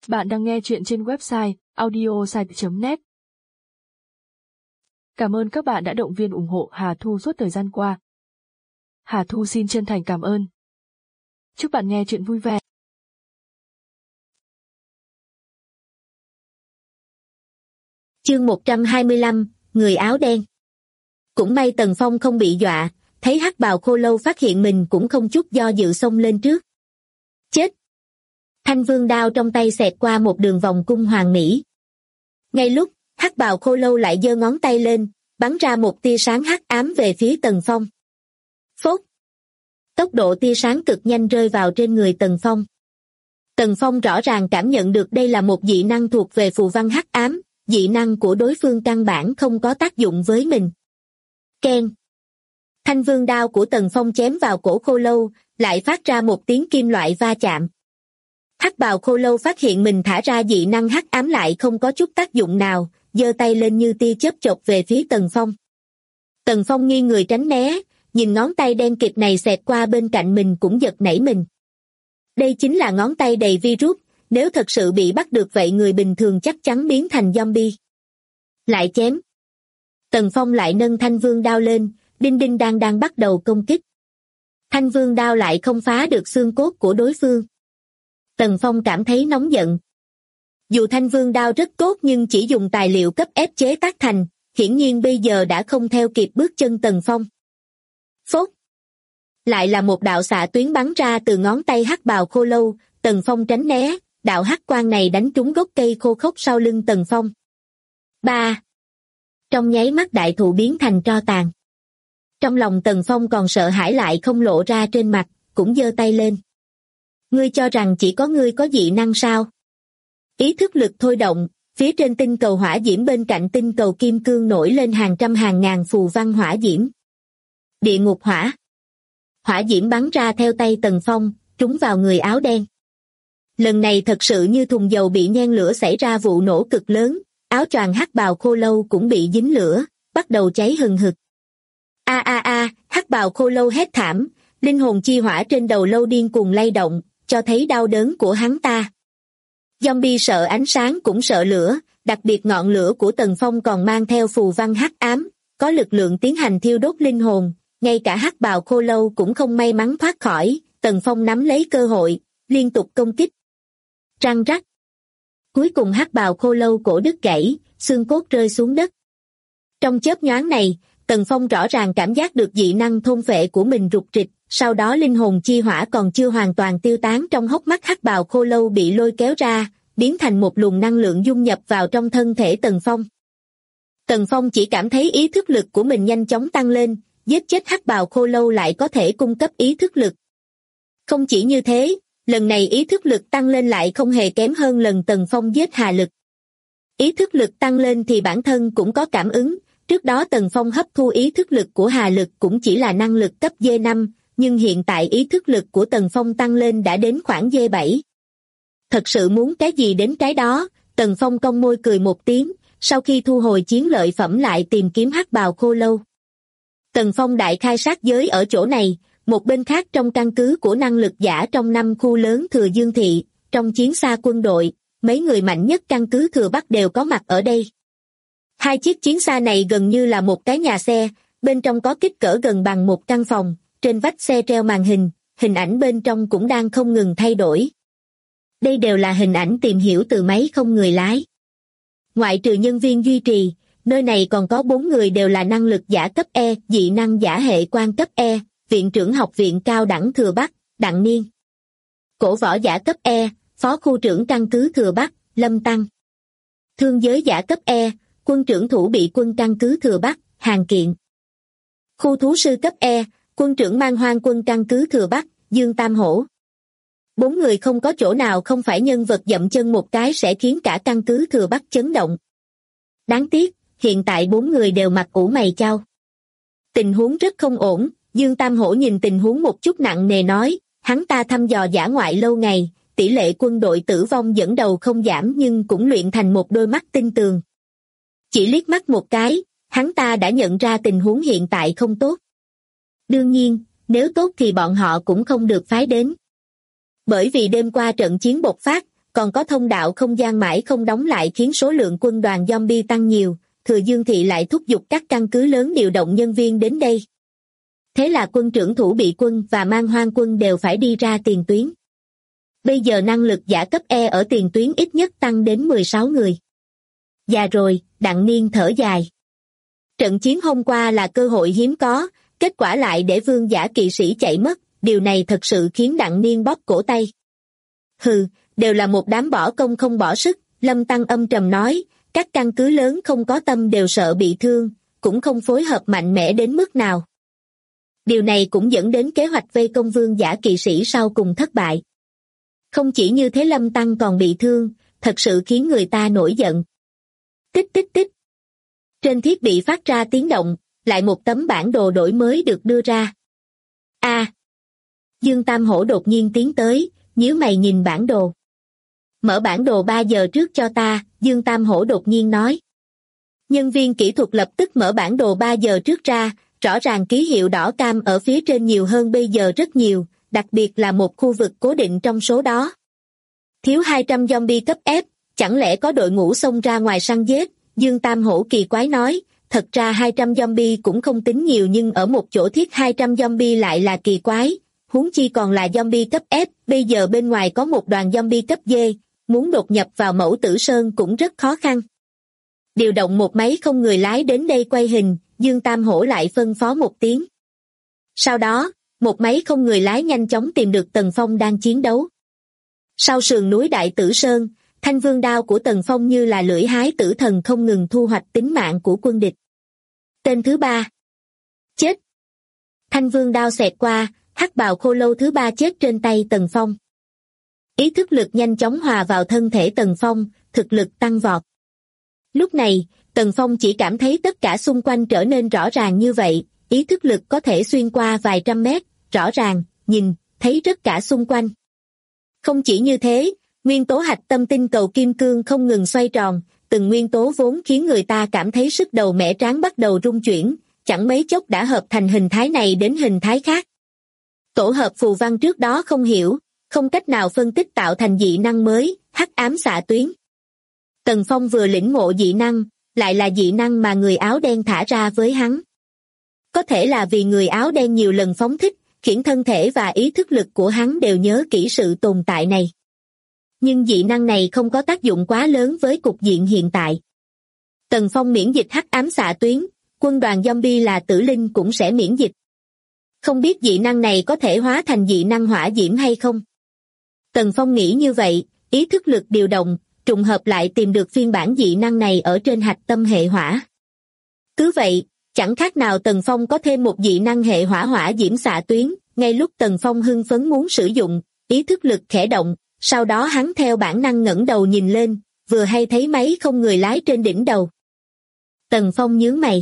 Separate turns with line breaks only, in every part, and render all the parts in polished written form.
Bạn đang nghe chuyện trên website audiosite.net. Cảm ơn các bạn đã động viên ủng hộ Hà Thu suốt thời gian qua. Hà Thu xin chân thành cảm ơn. Chúc bạn nghe chuyện vui vẻ.
Chương 125, người áo đen. Cũng may Tần Phong không bị dọa, thấy hắc bào khô lâu phát hiện mình cũng không chút do dự xông lên trước. Chết! Thanh vương đao trong tay xẹt qua một đường vòng cung hoàng mỹ. Ngay lúc, hắc bào khô lâu lại giơ ngón tay lên, bắn ra một tia sáng hắc ám về phía Tần Phong. Phốt! Tốc độ tia sáng cực nhanh rơi vào trên người Tần Phong. Tần Phong rõ ràng cảm nhận được đây là một dị năng thuộc về phù văn hắc ám, dị năng của đối phương căn bản không có tác dụng với mình. Keng! Thanh vương đao của Tần Phong chém vào cổ khô lâu, lại phát ra một tiếng kim loại va chạm. Hắc bào khô lâu phát hiện mình thả ra dị năng hắc ám lại không có chút tác dụng nào, giơ tay lên như tia chớp chộp về phía Tần Phong. Tần Phong nghiêng người tránh né, nhìn ngón tay đen kịt này xẹt qua bên cạnh mình cũng giật nảy mình. Đây chính là ngón tay đầy virus, nếu thật sự bị bắt được vậy người bình thường chắc chắn biến thành zombie. Lại chém. Tần Phong lại nâng thanh vương đao lên, đinh đinh đang bắt đầu công kích. Thanh vương đao lại không phá được xương cốt của đối phương. Tần Phong cảm thấy nóng giận. Dù thanh vương đao rất tốt nhưng chỉ dùng tài liệu cấp ép chế tác thành, hiển nhiên bây giờ đã không theo kịp bước chân Tần Phong. Phốt! Lại là một đạo xạ tuyến bắn ra từ ngón tay hắc bào khô lâu, Tần Phong tránh né, đạo hắc quang này đánh trúng gốc cây khô khốc sau lưng Tần Phong. Ba! Trong nháy mắt đại thụ biến thành tro tàn. Trong lòng Tần Phong còn sợ hãi lại không lộ ra trên mặt, cũng giơ tay lên. Ngươi cho rằng chỉ có ngươi có dị năng sao? Ý thức lực thôi động, phía trên tinh cầu hỏa diễm bên cạnh tinh cầu kim cương nổi lên hàng trăm hàng ngàn phù văn hỏa diễm. Địa ngục hỏa. Hỏa diễm bắn ra theo tay Tần Phong, trúng vào người áo đen. Lần này thật sự như thùng dầu bị nhen lửa xảy ra vụ nổ cực lớn, áo choàng hắc bào khô lâu cũng bị dính lửa, bắt đầu cháy hừng hực. Hắc bào khô lâu hét thảm, linh hồn chi hỏa trên đầu lâu điên cuồng lay động, cho thấy đau đớn của hắn ta. Zombie sợ ánh sáng cũng sợ lửa, đặc biệt ngọn lửa của Tần Phong còn mang theo phù văn hắc ám, có lực lượng tiến hành thiêu đốt linh hồn, ngay cả hắc bào khô lâu cũng không may mắn thoát khỏi. Tần Phong nắm lấy cơ hội, liên tục công kích. Răng rắc. Cuối cùng hắc bào khô lâu cổ đứt gãy, xương cốt rơi xuống đất. Trong chớp nhoáng này, Tần Phong rõ ràng cảm giác được dị năng thôn phệ của mình rục rịch, sau đó linh hồn chi hỏa còn chưa hoàn toàn tiêu tán trong hốc mắt hắc bào khô lâu bị lôi kéo ra, biến thành một luồng năng lượng dung nhập vào trong thân thể Tần Phong. Tần Phong chỉ cảm thấy ý thức lực của mình nhanh chóng tăng lên, giết chết hắc bào khô lâu lại có thể cung cấp ý thức lực. Không chỉ như thế, lần này ý thức lực tăng lên lại không hề kém hơn lần Tần Phong giết Hà Lực. Ý thức lực tăng lên thì bản thân cũng có cảm ứng, trước đó Tần Phong hấp thu ý thức lực của Hà Lực cũng chỉ là năng lực cấp D5, nhưng hiện tại ý thức lực của Tần Phong tăng lên đã đến khoảng D7. Thật sự muốn cái gì đến cái đó, Tần Phong cong môi cười một tiếng, sau khi thu hồi chiến lợi phẩm lại tìm kiếm hắc bào khô lâu. Tần Phong đại khai sát giới ở chỗ này, một bên khác trong căn cứ của năng lực giả trong 5 khu lớn Thừa Dương Thị, trong chiến xa quân đội, mấy người mạnh nhất căn cứ Thừa Bắc đều có mặt ở đây. Hai chiếc chiến xa này gần như là một cái nhà xe, bên trong có kích cỡ gần bằng một căn phòng, trên vách xe treo màn hình, hình ảnh bên trong cũng đang không ngừng thay đổi. Đây đều là hình ảnh tìm hiểu từ máy không người lái. Ngoại trừ nhân viên duy trì, nơi này còn có 4 người đều là năng lực giả cấp E, dị năng giả hệ quan cấp E, viện trưởng học viện cao đẳng Thừa Bắc, Đặng Niên. Cổ võ giả cấp E, phó khu trưởng căn cứ Thừa Bắc, Lâm Tăng. Thương giới giả cấp E, quân trưởng thủ bị quân căn cứ Thừa Bắc, Hàn Kiện. Khu thú sư cấp E, quân trưởng mang hoang quân căn cứ Thừa Bắc, Dương Tam Hổ. 4 người không có chỗ nào không phải nhân vật dậm chân một cái sẽ khiến cả căn cứ Thừa Bắc chấn động. Đáng tiếc, hiện tại 4 người đều mặt ủ mày chau. Tình huống rất không ổn, Dương Tam Hổ nhìn tình huống một chút nặng nề nói, hắn ta thăm dò dã ngoại lâu ngày, tỷ lệ quân đội tử vong dẫn đầu không giảm nhưng cũng luyện thành một đôi mắt tinh tường. Chỉ liếc mắt một cái, hắn ta đã nhận ra tình huống hiện tại không tốt. Đương nhiên, nếu tốt thì bọn họ cũng không được phái đến. Bởi vì đêm qua trận chiến bộc phát, còn có thông đạo không gian mãi không đóng lại khiến số lượng quân đoàn zombie tăng nhiều, Thừa Dương Thị lại thúc giục các căn cứ lớn điều động nhân viên đến đây. Thế là quân trưởng thủ bị quân và mang hoang quân đều phải đi ra tiền tuyến. Bây giờ năng lực giả cấp E ở tiền tuyến ít nhất tăng đến 16 người. Già rồi, Đặng Niên thở dài. Trận chiến hôm qua là cơ hội hiếm có, kết quả lại để vương giả kỵ sĩ chạy mất, điều này thật sự khiến Đặng Niên bóp cổ tay. Hừ, đều là một đám bỏ công không bỏ sức, Lâm Tăng âm trầm nói, các căn cứ lớn không có tâm đều sợ bị thương, cũng không phối hợp mạnh mẽ đến mức nào. Điều này cũng dẫn đến kế hoạch vây công vương giả kỵ sĩ sau cùng thất bại. Không chỉ như thế, Lâm Tăng còn bị thương, thật sự khiến người ta nổi giận. Tích tích tích. Trên thiết bị phát ra tiếng động, lại một tấm bản đồ đổi mới được đưa ra. Dương Tam Hổ đột nhiên tiến tới, nhíu mày nhìn bản đồ. Mở bản đồ 3 giờ trước cho ta, Dương Tam Hổ đột nhiên nói. Nhân viên kỹ thuật lập tức mở bản đồ 3 giờ trước ra, rõ ràng ký hiệu đỏ cam ở phía trên nhiều hơn bây giờ rất nhiều, đặc biệt là một khu vực cố định trong số đó. Thiếu 200 zombie cấp F, chẳng lẽ có đội ngũ xông ra ngoài săn giết? Dương Tam Hổ kỳ quái nói, thật ra 200 zombie cũng không tính nhiều nhưng ở một chỗ thiết 200 zombie lại là kỳ quái, huống chi còn là zombie cấp F, bây giờ bên ngoài có một đoàn zombie cấp D, muốn đột nhập vào Mẫu Tử Sơn cũng rất khó khăn. Điều động một máy không người lái đến đây quay hình, Dương Tam Hổ lại phân phó một tiếng. Sau đó, một máy không người lái nhanh chóng tìm được Tần Phong đang chiến đấu. Sau sườn núi Đại Tử Sơn, thanh vương đao của Tần Phong như là lưỡi hái tử thần không ngừng thu hoạch tính mạng của quân địch. Tên thứ 3. Chết. Thanh vương đao xẹt qua, hắc bào khô lâu thứ 3 chết trên tay Tần Phong. Ý thức lực nhanh chóng hòa vào thân thể Tần Phong, thực lực tăng vọt. Lúc này, Tần Phong chỉ cảm thấy tất cả xung quanh trở nên rõ ràng như vậy, ý thức lực có thể xuyên qua vài trăm mét, rõ ràng, nhìn, thấy tất cả xung quanh. Không chỉ như thế, nguyên tố hạch tâm tinh cầu kim cương không ngừng xoay tròn, từng nguyên tố vốn khiến người ta cảm thấy sức đầu mẻ trán bắt đầu rung chuyển, chẳng mấy chốc đã hợp thành hình thái này đến hình thái khác. Tổ hợp phù văn trước đó không hiểu, không cách nào phân tích tạo thành dị năng mới, hắc ám xạ tuyến. Tần Phong vừa lĩnh ngộ dị năng, lại là dị năng mà người áo đen thả ra với hắn. Có thể là vì người áo đen nhiều lần phóng thích, khiến thân thể và ý thức lực của hắn đều nhớ kỹ sự tồn tại này. Nhưng dị năng này không có tác dụng quá lớn với cục diện hiện tại. Tần Phong miễn dịch hắc ám xạ tuyến, quân đoàn zombie là tử linh cũng sẽ miễn dịch. Không biết dị năng này có thể hóa thành dị năng hỏa diễm hay không? Tần Phong nghĩ như vậy, ý thức lực điều động, trùng hợp lại tìm được phiên bản dị năng này ở trên hạch tâm hệ hỏa. Cứ vậy, chẳng khác nào Tần Phong có thêm một dị năng hệ hỏa hỏa diễm xạ tuyến, ngay lúc Tần Phong hưng phấn muốn sử dụng, ý thức lực khẽ động, sau đó hắn theo bản năng ngẩng đầu nhìn lên, vừa hay thấy máy không người lái trên đỉnh đầu. Tần Phong nhướng mày.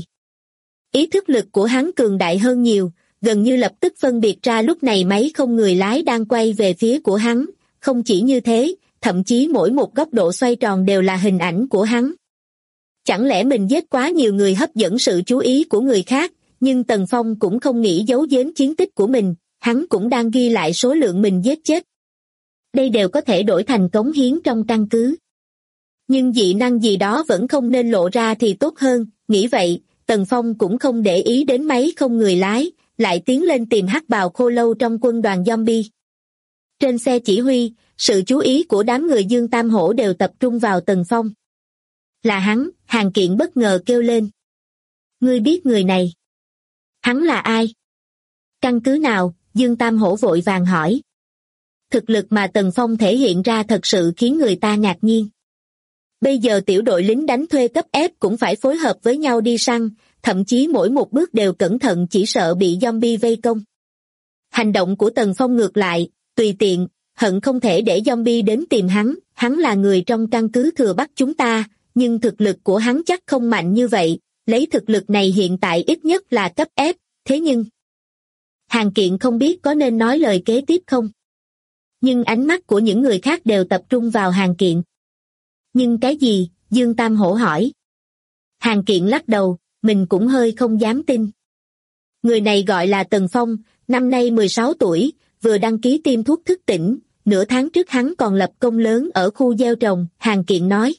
Ý thức lực của hắn cường đại hơn nhiều, gần như lập tức phân biệt ra lúc này máy không người lái đang quay về phía của hắn, không chỉ như thế, thậm chí mỗi một góc độ xoay tròn đều là hình ảnh của hắn. Chẳng lẽ mình giết quá nhiều người hấp dẫn sự chú ý của người khác, nhưng Tần Phong cũng không nghĩ giấu giếm chiến tích của mình, hắn cũng đang ghi lại số lượng mình giết chết. Đây đều có thể đổi thành cống hiến trong căn cứ. Nhưng dị năng gì đó vẫn không nên lộ ra thì tốt hơn, nghĩ vậy, Tần Phong cũng không để ý đến máy không người lái, lại tiến lên tìm hắc bào khô lâu trong quân đoàn zombie. Trên xe chỉ huy, sự chú ý của đám người Dương Tam Hổ đều tập trung vào Tần Phong. Là hắn, Hàn Kiện bất ngờ kêu lên. Ngươi biết người này? Hắn là ai? Căn cứ nào? Dương Tam Hổ vội vàng hỏi. Thực lực mà Tần Phong thể hiện ra thật sự khiến người ta ngạc nhiên. Bây giờ tiểu đội lính đánh thuê cấp F cũng phải phối hợp với nhau đi săn, thậm chí mỗi một bước đều cẩn thận chỉ sợ bị zombie vây công. Hành động của Tần Phong ngược lại, tùy tiện, hận không thể để zombie đến tìm hắn là người trong căn cứ thừa Bắc chúng ta, nhưng thực lực của hắn chắc không mạnh như vậy, lấy thực lực này hiện tại ít nhất là cấp F, thế nhưng... Hàn Kiện không biết có nên nói lời kế tiếp không? Nhưng ánh mắt của những người khác đều tập trung vào Hàn Kiện. Nhưng cái gì? Dương Tam Hổ hỏi. Hàn Kiện lắc đầu, mình cũng hơi không dám tin. Người này gọi là Tần Phong, năm nay 16 tuổi, vừa đăng ký tiêm thuốc thức tỉnh, nửa tháng trước hắn còn lập công lớn ở khu gieo trồng, Hàn Kiện nói.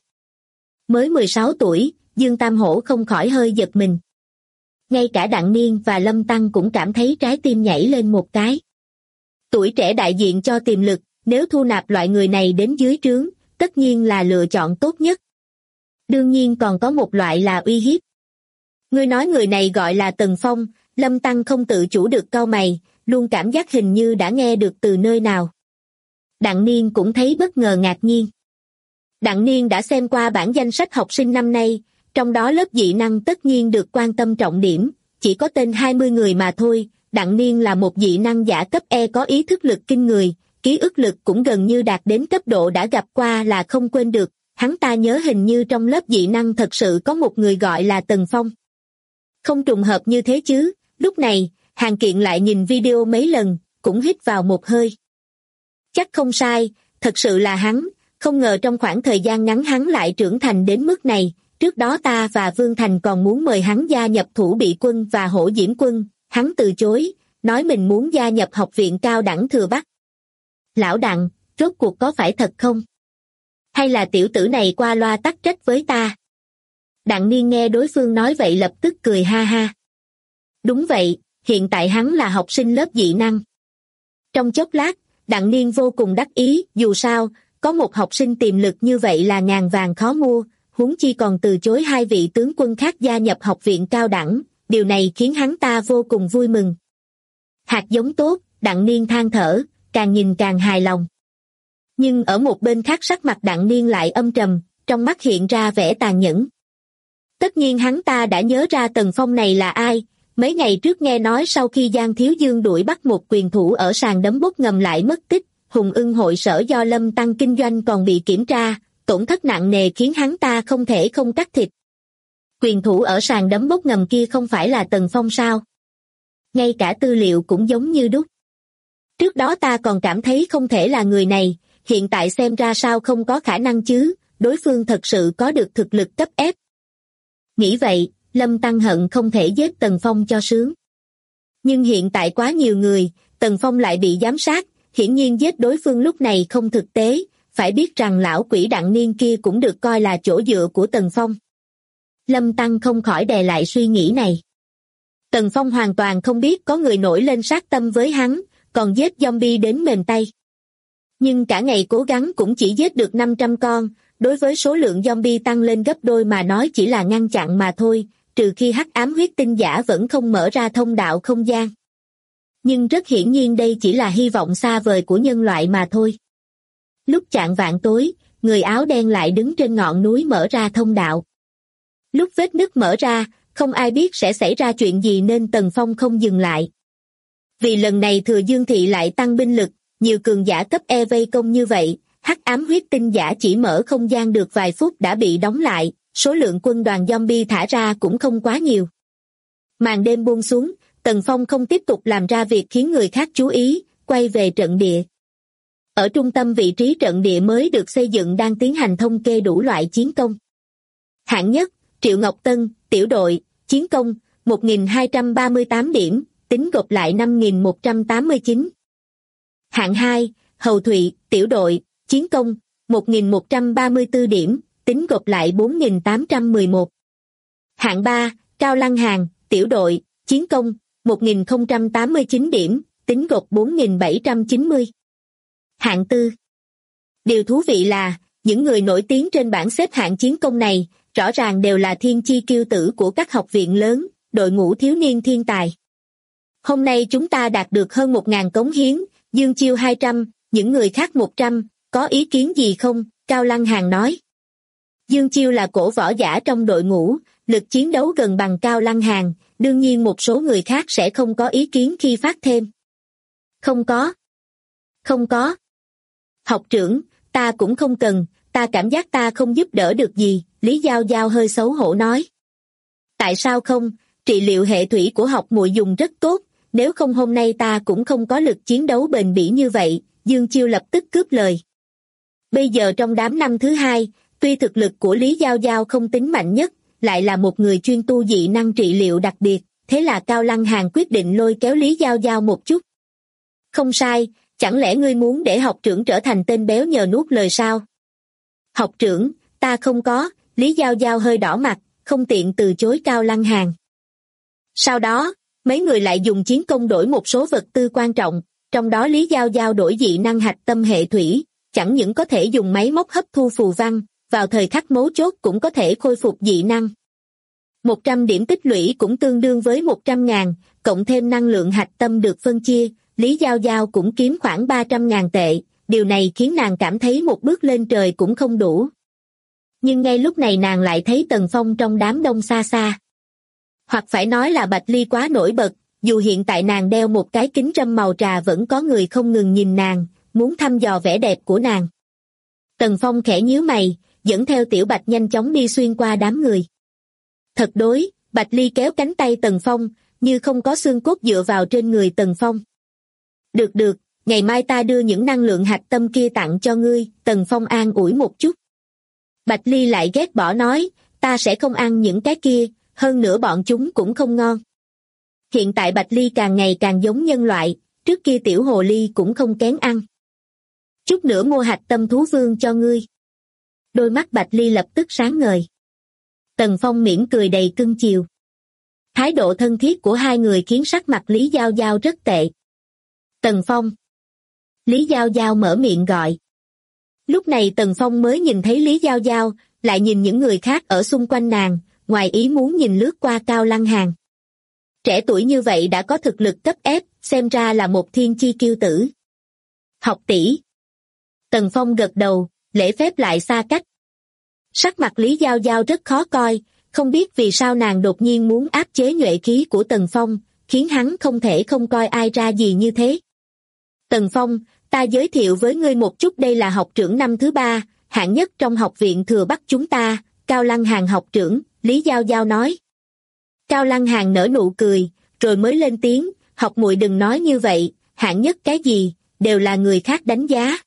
Mới 16 tuổi, Dương Tam Hổ không khỏi hơi giật mình. Ngay cả Đặng Niên và Lâm Tăng cũng cảm thấy trái tim nhảy lên một cái. Tuổi trẻ đại diện cho tiềm lực, nếu thu nạp loại người này đến dưới trướng, tất nhiên là lựa chọn tốt nhất. Đương nhiên còn có một loại là uy hiếp. Ngươi nói người này gọi là Tần Phong, Lâm Tăng không tự chủ được cau mày, luôn cảm giác hình như đã nghe được từ nơi nào. Đặng Niên cũng thấy bất ngờ ngạc nhiên. Đặng Niên đã xem qua bản danh sách học sinh năm nay, trong đó lớp dị năng tất nhiên được quan tâm trọng điểm, chỉ có tên 20 người mà thôi. Đặng Niên là một dị năng giả cấp E có ý thức lực kinh người, ký ức lực cũng gần như đạt đến cấp độ đã gặp qua là không quên được. Hắn ta nhớ hình như trong lớp dị năng thật sự có một người gọi là Tần Phong. Không trùng hợp như thế chứ. Lúc này, Hàn Kiện lại nhìn video mấy lần, cũng hít vào một hơi. Chắc không sai, thật sự là hắn, không ngờ trong khoảng thời gian ngắn hắn lại trưởng thành đến mức này. Trước đó ta và Vương Thành còn muốn mời hắn gia nhập Thủ Bị Quân và Hổ Diễm Quân, hắn từ chối, nói mình muốn gia nhập học viện cao đẳng Thừa Bắc. Lão Đặng, rốt cuộc có phải thật không? Hay là tiểu tử này qua loa tắc trách với ta? Đặng Niên nghe đối phương nói vậy lập tức cười ha ha. Đúng vậy, hiện tại hắn là học sinh lớp dị năng. Trong chốc lát, Đặng Niên vô cùng đắc ý, dù sao, có một học sinh tiềm lực như vậy là ngàn vàng khó mua, huống chi còn từ chối hai vị tướng quân khác gia nhập học viện cao đẳng, điều này khiến hắn ta vô cùng vui mừng. Hạt giống tốt, Đặng Niên than thở, càng nhìn càng hài lòng. Nhưng ở một bên khác sắc mặt Đặng Niên lại âm trầm, trong mắt hiện ra vẻ tàn nhẫn. Tất nhiên hắn ta đã nhớ ra Tần Phong này là ai, mấy ngày trước nghe nói sau khi Giang Thiếu Dương đuổi bắt một quyền thủ ở sàn đấm bốc ngầm lại mất tích, Hùng Ưng hội sở do Lâm Tăng kinh doanh còn bị kiểm tra, tổn thất nặng nề khiến hắn ta không thể không cắt thịt. Quyền thủ ở sàn đấm bốc ngầm kia không phải là Tần Phong sao? Ngay cả tư liệu cũng giống như đúc. Trước đó ta còn cảm thấy không thể là người này, hiện tại xem ra sao không có khả năng chứ, đối phương thật sự có được thực lực cấp ép. Nghĩ vậy, Lâm Tăng hận không thể giết Tần Phong cho sướng. Nhưng hiện tại quá nhiều người, Tần Phong lại bị giám sát, hiển nhiên giết đối phương lúc này không thực tế, phải biết rằng lão quỷ Đặng Niên kia cũng được coi là chỗ dựa của Tần Phong. Lâm Tăng không khỏi đè lại suy nghĩ này. Tần Phong hoàn toàn không biết có người nổi lên sát tâm với hắn, còn giết zombie đến mềm tay. Nhưng cả ngày cố gắng cũng chỉ giết được 500 con, đối với số lượng zombie tăng lên gấp đôi mà nói chỉ là ngăn chặn mà thôi, trừ khi hắc ám huyết tinh giả vẫn không mở ra thông đạo không gian. Nhưng rất hiển nhiên đây chỉ là hy vọng xa vời của nhân loại mà thôi. Lúc chạng vạng tối, người áo đen lại đứng trên ngọn núi mở ra thông đạo. Lúc vết nứt mở ra, không ai biết sẽ xảy ra chuyện gì nên Tần Phong không dừng lại. Vì lần này Thừa Dương Thị lại tăng binh lực, nhiều cường giả cấp E vây công như vậy, hắc ám huyết tinh giả chỉ mở không gian được vài phút đã bị đóng lại, số lượng quân đoàn zombie thả ra cũng không quá nhiều. Màn đêm buông xuống, Tần Phong không tiếp tục làm ra việc khiến người khác chú ý, quay về trận địa. Ở trung tâm vị trí trận địa mới được xây dựng đang tiến hành thống kê đủ loại chiến công. Hạng nhất, Triệu Ngọc Tân, tiểu đội, chiến công, 1.238 điểm, tính gộp lại 5.189. Hạng 2, Hầu Thụy, tiểu đội, chiến công, 1.134 điểm, tính gộp lại 4.811. Hạng 3, Cao Lăng Hàn, tiểu đội, chiến công, 1.089 điểm, tính gộp 4.790. Hạng 4. Điều thú vị là, những người nổi tiếng trên bảng xếp hạng chiến công này, rõ ràng đều là thiên chi kiêu tử của các học viện lớn, đội ngũ thiếu niên thiên tài. Hôm nay chúng ta đạt được hơn 1.000 cống hiến, Dương Chiêu 200, những người khác 100, có ý kiến gì không? Cao Lăng Hàn nói. Dương Chiêu là cổ võ giả trong đội ngũ, lực chiến đấu gần bằng Cao Lăng Hàn, đương nhiên một số người khác sẽ không có ý kiến khi phát thêm. Không có. Không có. Học trưởng, ta cũng không cần, ta cảm giác ta không giúp đỡ được gì, Lý Giao Giao hơi xấu hổ nói. Tại sao không, trị liệu hệ thủy của học muội dùng rất tốt, nếu không hôm nay ta cũng không có lực chiến đấu bền bỉ như vậy, Dương Chiêu lập tức cướp lời. Bây giờ trong đám năm thứ hai, tuy thực lực của Lý Giao Giao không tính mạnh nhất, lại là một người chuyên tu dị năng trị liệu đặc biệt, thế là Cao Lăng Hàn quyết định lôi kéo Lý Giao Giao một chút. Không sai, chẳng lẽ ngươi muốn để học trưởng trở thành tên béo nhờ nuốt lời sao? Học trưởng, ta không có, Lý Giao Giao hơi đỏ mặt, không tiện từ chối Cao Lăng Hàn. Sau đó, mấy người lại dùng chiến công đổi một số vật tư quan trọng, trong đó Lý Giao Giao đổi dị năng hạch tâm hệ thủy, chẳng những có thể dùng máy móc hấp thu phù văn, vào thời khắc mấu chốt cũng có thể khôi phục dị năng. 100 điểm tích lũy cũng tương đương với 100.000, cộng thêm năng lượng hạch tâm được phân chia, Lý Giao Giao cũng kiếm khoảng 300.000 tệ, điều này khiến nàng cảm thấy một bước lên trời cũng không đủ. Nhưng ngay lúc này nàng lại thấy Tần Phong trong đám đông xa xa. Hoặc phải nói là Bạch Ly quá nổi bật, dù hiện tại nàng đeo một cái kính râm màu trà vẫn có người không ngừng nhìn nàng, muốn thăm dò vẻ đẹp của nàng. Tần Phong khẽ nhíu mày, dẫn theo Tiểu Bạch nhanh chóng đi xuyên qua đám người. Thật đối, Bạch Ly kéo cánh tay Tần Phong, như không có xương cốt dựa vào trên người Tần Phong. Được, ngày mai ta đưa những năng lượng hạch tâm kia tặng cho ngươi, Tần Phong an ủi một chút. Bạch Ly lại ghét bỏ nói, ta sẽ không ăn những cái kia, hơn nữa bọn chúng cũng không ngon. Hiện tại Bạch Ly càng ngày càng giống nhân loại, trước kia tiểu hồ ly cũng không kén ăn. Chút nữa mua hạch tâm thú vương cho ngươi. Đôi mắt Bạch Ly lập tức sáng ngời. Tần Phong mỉm cười đầy cưng chiều. Thái độ thân thiết của hai người khiến sắc mặt Lý Giao Giao rất tệ. Tần Phong. Lý Giao Giao mở miệng gọi. Lúc này Tần Phong mới nhìn thấy Lý Giao Giao, lại nhìn những người khác ở xung quanh nàng, ngoài ý muốn nhìn lướt qua Cao Lăng Hàn. Trẻ tuổi như vậy đã có thực lực cấp ép, xem ra là một thiên chi kiêu tử. Học tỷ. Tần Phong gật đầu, lễ phép lại xa cách. Sắc mặt Lý Giao Giao rất khó coi, không biết vì sao nàng đột nhiên muốn áp chế nhuệ khí của Tần Phong, khiến hắn không thể không coi ai ra gì như thế. Tần Phong, ta giới thiệu với ngươi một chút, đây là học trưởng năm thứ 3, hạng nhất trong học viện Thừa Bắc chúng ta, Cao Lăng Hàn học trưởng, Lý Giao Giao nói. Cao Lăng Hàn nở nụ cười, rồi mới lên tiếng, học muội đừng nói như vậy, hạng nhất cái gì, đều là người khác đánh giá.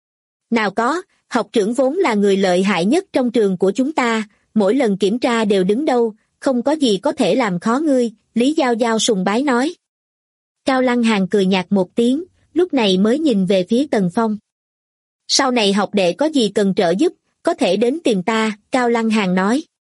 Nào có, học trưởng vốn là người lợi hại nhất trong trường của chúng ta, mỗi lần kiểm tra đều đứng đâu, không có gì có thể làm khó ngươi, Lý Giao Giao sùng bái nói. Cao Lăng Hàn cười nhạt một tiếng, lúc này mới nhìn về phía Tần Phong. Sau này học đệ có gì cần trợ giúp, có thể đến tìm ta, Cao Lăng Hàn nói.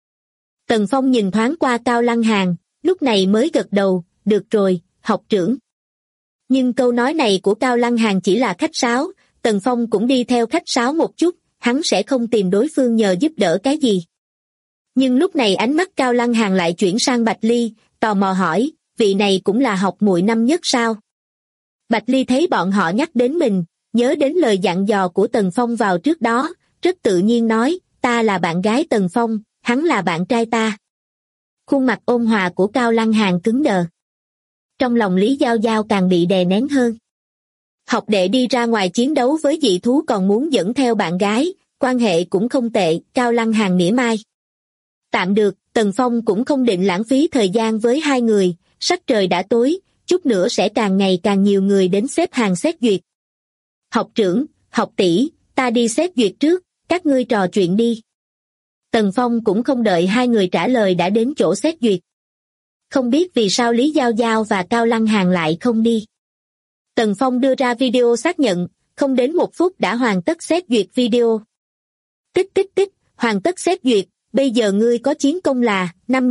Tần Phong nhìn thoáng qua Cao Lăng Hàn, lúc này mới gật đầu, được rồi, học trưởng. Nhưng câu nói này của Cao Lăng Hàn chỉ là khách sáo, Tần Phong cũng đi theo khách sáo một chút, hắn sẽ không tìm đối phương nhờ giúp đỡ cái gì. Nhưng lúc này ánh mắt Cao Lăng Hàn lại chuyển sang Bạch Ly, tò mò hỏi, vị này cũng là học muội năm nhất sao? Bạch Ly thấy bọn họ nhắc đến mình, nhớ đến lời dặn dò của Tần Phong vào trước đó, rất tự nhiên nói, ta là bạn gái Tần Phong, hắn là bạn trai ta. Khuôn mặt ôn hòa của Cao Lăng Hàn cứng đờ. Trong lòng Lý Giao Giao càng bị đè nén hơn. Học đệ đi ra ngoài chiến đấu với dị thú còn muốn dẫn theo bạn gái, quan hệ cũng không tệ, Cao Lăng Hàn mỉa mai. Tạm được, Tần Phong cũng không định lãng phí thời gian với hai người, sắc trời đã tối, chút nữa sẽ càng ngày càng nhiều người đến xếp hàng xét duyệt. Học trưởng, học tỷ, ta đi xét duyệt trước, các ngươi trò chuyện đi. Tần Phong cũng không đợi hai người trả lời đã đến chỗ xét duyệt. Không biết vì sao Lý Giao Giao và Cao Lăng Hàn lại không đi. Tần Phong đưa ra video xác nhận, không đến 1 phút đã hoàn tất xét duyệt video. Tích, hoàn tất xét duyệt, bây giờ ngươi có chiến công là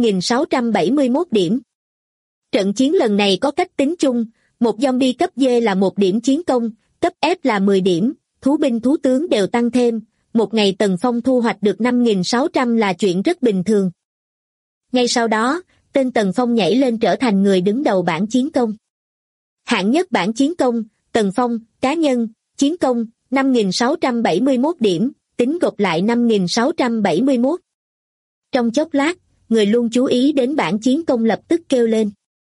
5.671 điểm. Trận chiến lần này có cách tính chung, một zombie cấp D là 1 điểm chiến công, cấp F là 10 điểm, thú binh thú tướng đều tăng thêm, một ngày Tần Phong thu hoạch được 5.600 là chuyện rất bình thường. Ngay sau đó, tên Tần Phong nhảy lên trở thành người đứng đầu bảng chiến công. Hạng nhất bảng chiến công, Tần Phong, cá nhân, chiến công, 5.671 điểm, tính gộp lại 5.671. Trong chốc lát, người luôn chú ý đến bảng chiến công lập tức kêu lên.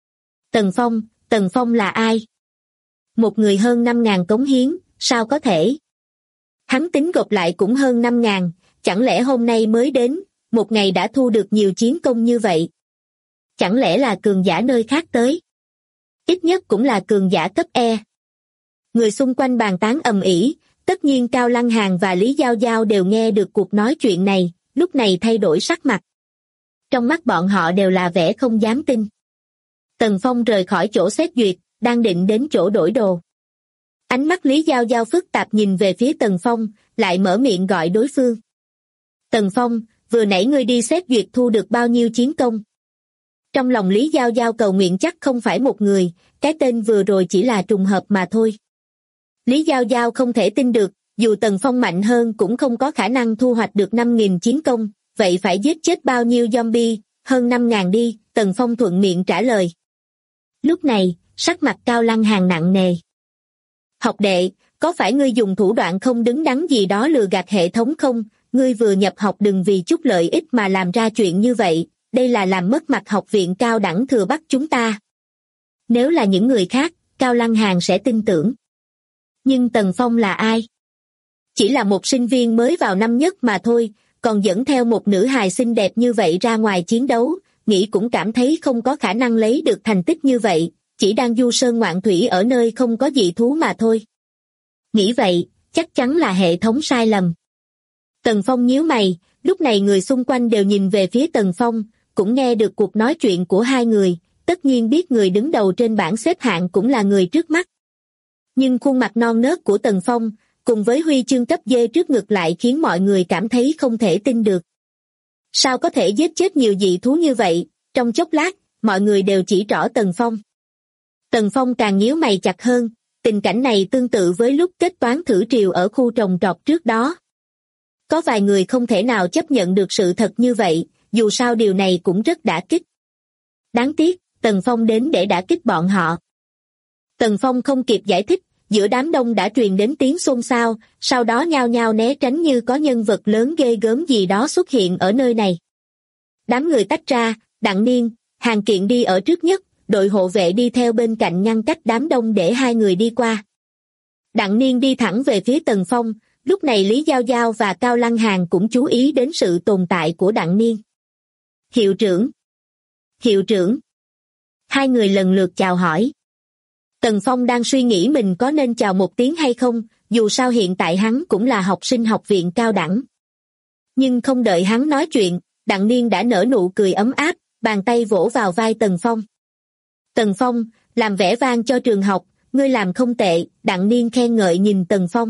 Tần Phong là ai? Một người hơn 5.000 cống hiến, sao có thể? Hắn tính gộp lại cũng hơn 5.000, chẳng lẽ hôm nay mới đến, một ngày đã thu được nhiều chiến công như vậy? Chẳng lẽ là cường giả nơi khác tới? Ít nhất cũng là cường giả cấp E. Người xung quanh bàn tán ầm ĩ, tất nhiên Cao Lăng Hàn và Lý Giao Giao đều nghe được cuộc nói chuyện này, lúc này thay đổi sắc mặt. Trong mắt bọn họ đều là vẻ không dám tin. Tần Phong rời khỏi chỗ xét duyệt, đang định đến chỗ đổi đồ. Ánh mắt Lý Giao Giao phức tạp nhìn về phía Tần Phong, lại mở miệng gọi đối phương. Tần Phong, vừa nãy ngươi đi xét duyệt thu được bao nhiêu chiến công? Trong lòng Lý Giao Giao cầu nguyện chắc không phải một người, cái tên vừa rồi chỉ là trùng hợp mà thôi. Lý Giao Giao không thể tin được, dù Tần Phong mạnh hơn cũng không có khả năng thu hoạch được 5.000 chiến công, vậy phải giết chết bao nhiêu zombie, hơn 5.000 đi, Tần Phong thuận miệng trả lời. Lúc này, sắc mặt Cao Lăng Hàn nặng nề. Học đệ, có phải ngươi dùng thủ đoạn không đứng đắn gì đó lừa gạt hệ thống không? Ngươi vừa nhập học đừng vì chút lợi ích mà làm ra chuyện như vậy, đây là làm mất mặt học viện cao đẳng Thừa Bắc chúng ta. Nếu là những người khác, Cao Lăng Hàn sẽ tin tưởng. Nhưng Tần Phong là ai? Chỉ là một sinh viên mới vào năm nhất mà thôi, còn dẫn theo một nữ hài xinh đẹp như vậy ra ngoài chiến đấu, nghĩ cũng cảm thấy không có khả năng lấy được thành tích như vậy, chỉ đang du sơn ngoạn thủy ở nơi không có dị thú mà thôi. Nghĩ vậy, chắc chắn là hệ thống sai lầm. Tần Phong nhíu mày, lúc này người xung quanh đều nhìn về phía Tần Phong, cũng nghe được cuộc nói chuyện của hai người, tất nhiên biết người đứng đầu trên bảng xếp hạng cũng là người trước mắt. Nhưng khuôn mặt non nớt của Tần Phong, cùng với huy chương cấp D trước ngực lại khiến mọi người cảm thấy không thể tin được. Sao có thể giết chết nhiều dị thú như vậy? Trong chốc lát, mọi người đều chỉ trỏ Tần Phong. Tần Phong càng nhíu mày chặt hơn, tình cảnh này tương tự với lúc kết toán thử triều ở khu trồng trọt trước đó. Có vài người không thể nào chấp nhận được sự thật như vậy, dù sao điều này cũng rất đả kích. Đáng tiếc, Tần Phong đến để đả kích bọn họ. Tần Phong không kịp giải thích, giữa đám đông đã truyền đến tiếng xôn xao, sau đó nhao nhao né tránh như có nhân vật lớn ghê gớm gì đó xuất hiện ở nơi này. Đám người tách ra, Đặng Niên, Hàn Kiện đi ở trước nhất, đội hộ vệ đi theo bên cạnh ngăn cách đám đông để hai người đi qua. Đặng Niên đi thẳng về phía Tần Phong, lúc này Lý Giao Giao và Cao Lăng Hàn cũng chú ý đến sự tồn tại của Đặng Niên. Hiệu trưởng! Hiệu trưởng! Hai người lần lượt chào hỏi. Tần Phong đang suy nghĩ mình có nên chào một tiếng hay không, dù sao hiện tại hắn cũng là học sinh học viện cao đẳng. Nhưng không đợi hắn nói chuyện, Đặng Niên đã nở nụ cười ấm áp, bàn tay vỗ vào vai Tần Phong. Tần Phong, làm vẻ vang cho trường học, ngươi làm không tệ, Đặng Niên khen ngợi nhìn Tần Phong.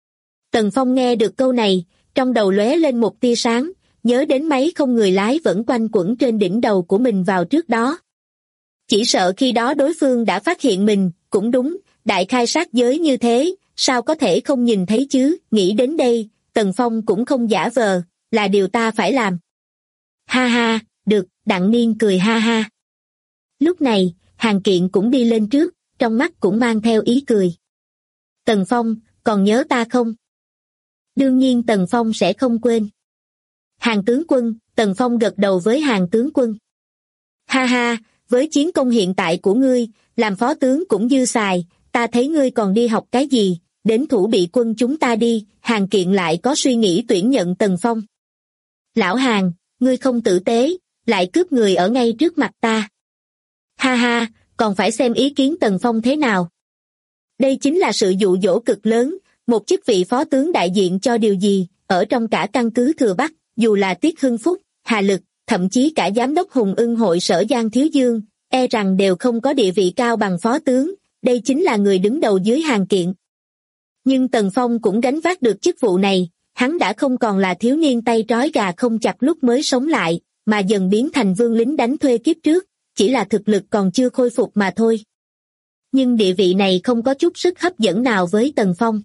Tần Phong nghe được câu này, trong đầu lóe lên một tia sáng, nhớ đến máy không người lái vẫn quanh quẩn trên đỉnh đầu của mình vào trước đó. Chỉ sợ khi đó đối phương đã phát hiện mình, cũng đúng, đại khai sát giới như thế, sao có thể không nhìn thấy chứ, nghĩ đến đây, Tần Phong cũng không giả vờ, là điều ta phải làm. Ha ha, được, Đặng Niên cười ha ha. Lúc này, Hàn Kiện cũng đi lên trước, trong mắt cũng mang theo ý cười. Tần Phong, còn nhớ ta không? Đương nhiên Tần Phong sẽ không quên. Hàn tướng quân, Tần Phong gật đầu với Hàn tướng quân. Ha ha, với chiến công hiện tại của ngươi, làm phó tướng cũng dư xài, ta thấy ngươi còn đi học cái gì, đến thủ bị quân chúng ta đi, Hàn Kiện lại có suy nghĩ tuyển nhận Tần Phong. Lão Hàn, ngươi không tử tế, lại cướp người ở ngay trước mặt ta. Ha ha, còn phải xem ý kiến Tần Phong thế nào. Đây chính là sự dụ dỗ cực lớn, một chức vị phó tướng đại diện cho điều gì, ở trong cả căn cứ Thừa Bắc, dù là Tiết Hưng Phúc, Hà Lực, thậm chí cả giám đốc Hùng Ưng hội sở Giang Thiếu Dương, e rằng đều không có địa vị cao bằng phó tướng, đây chính là người đứng đầu dưới Hàn Kiện. Nhưng Tần Phong cũng gánh vác được chức vụ này, hắn đã không còn là thiếu niên tay trói gà không chặt lúc mới sống lại, mà dần biến thành vương lính đánh thuê kiếp trước, chỉ là thực lực còn chưa khôi phục mà thôi. Nhưng địa vị này không có chút sức hấp dẫn nào với Tần Phong.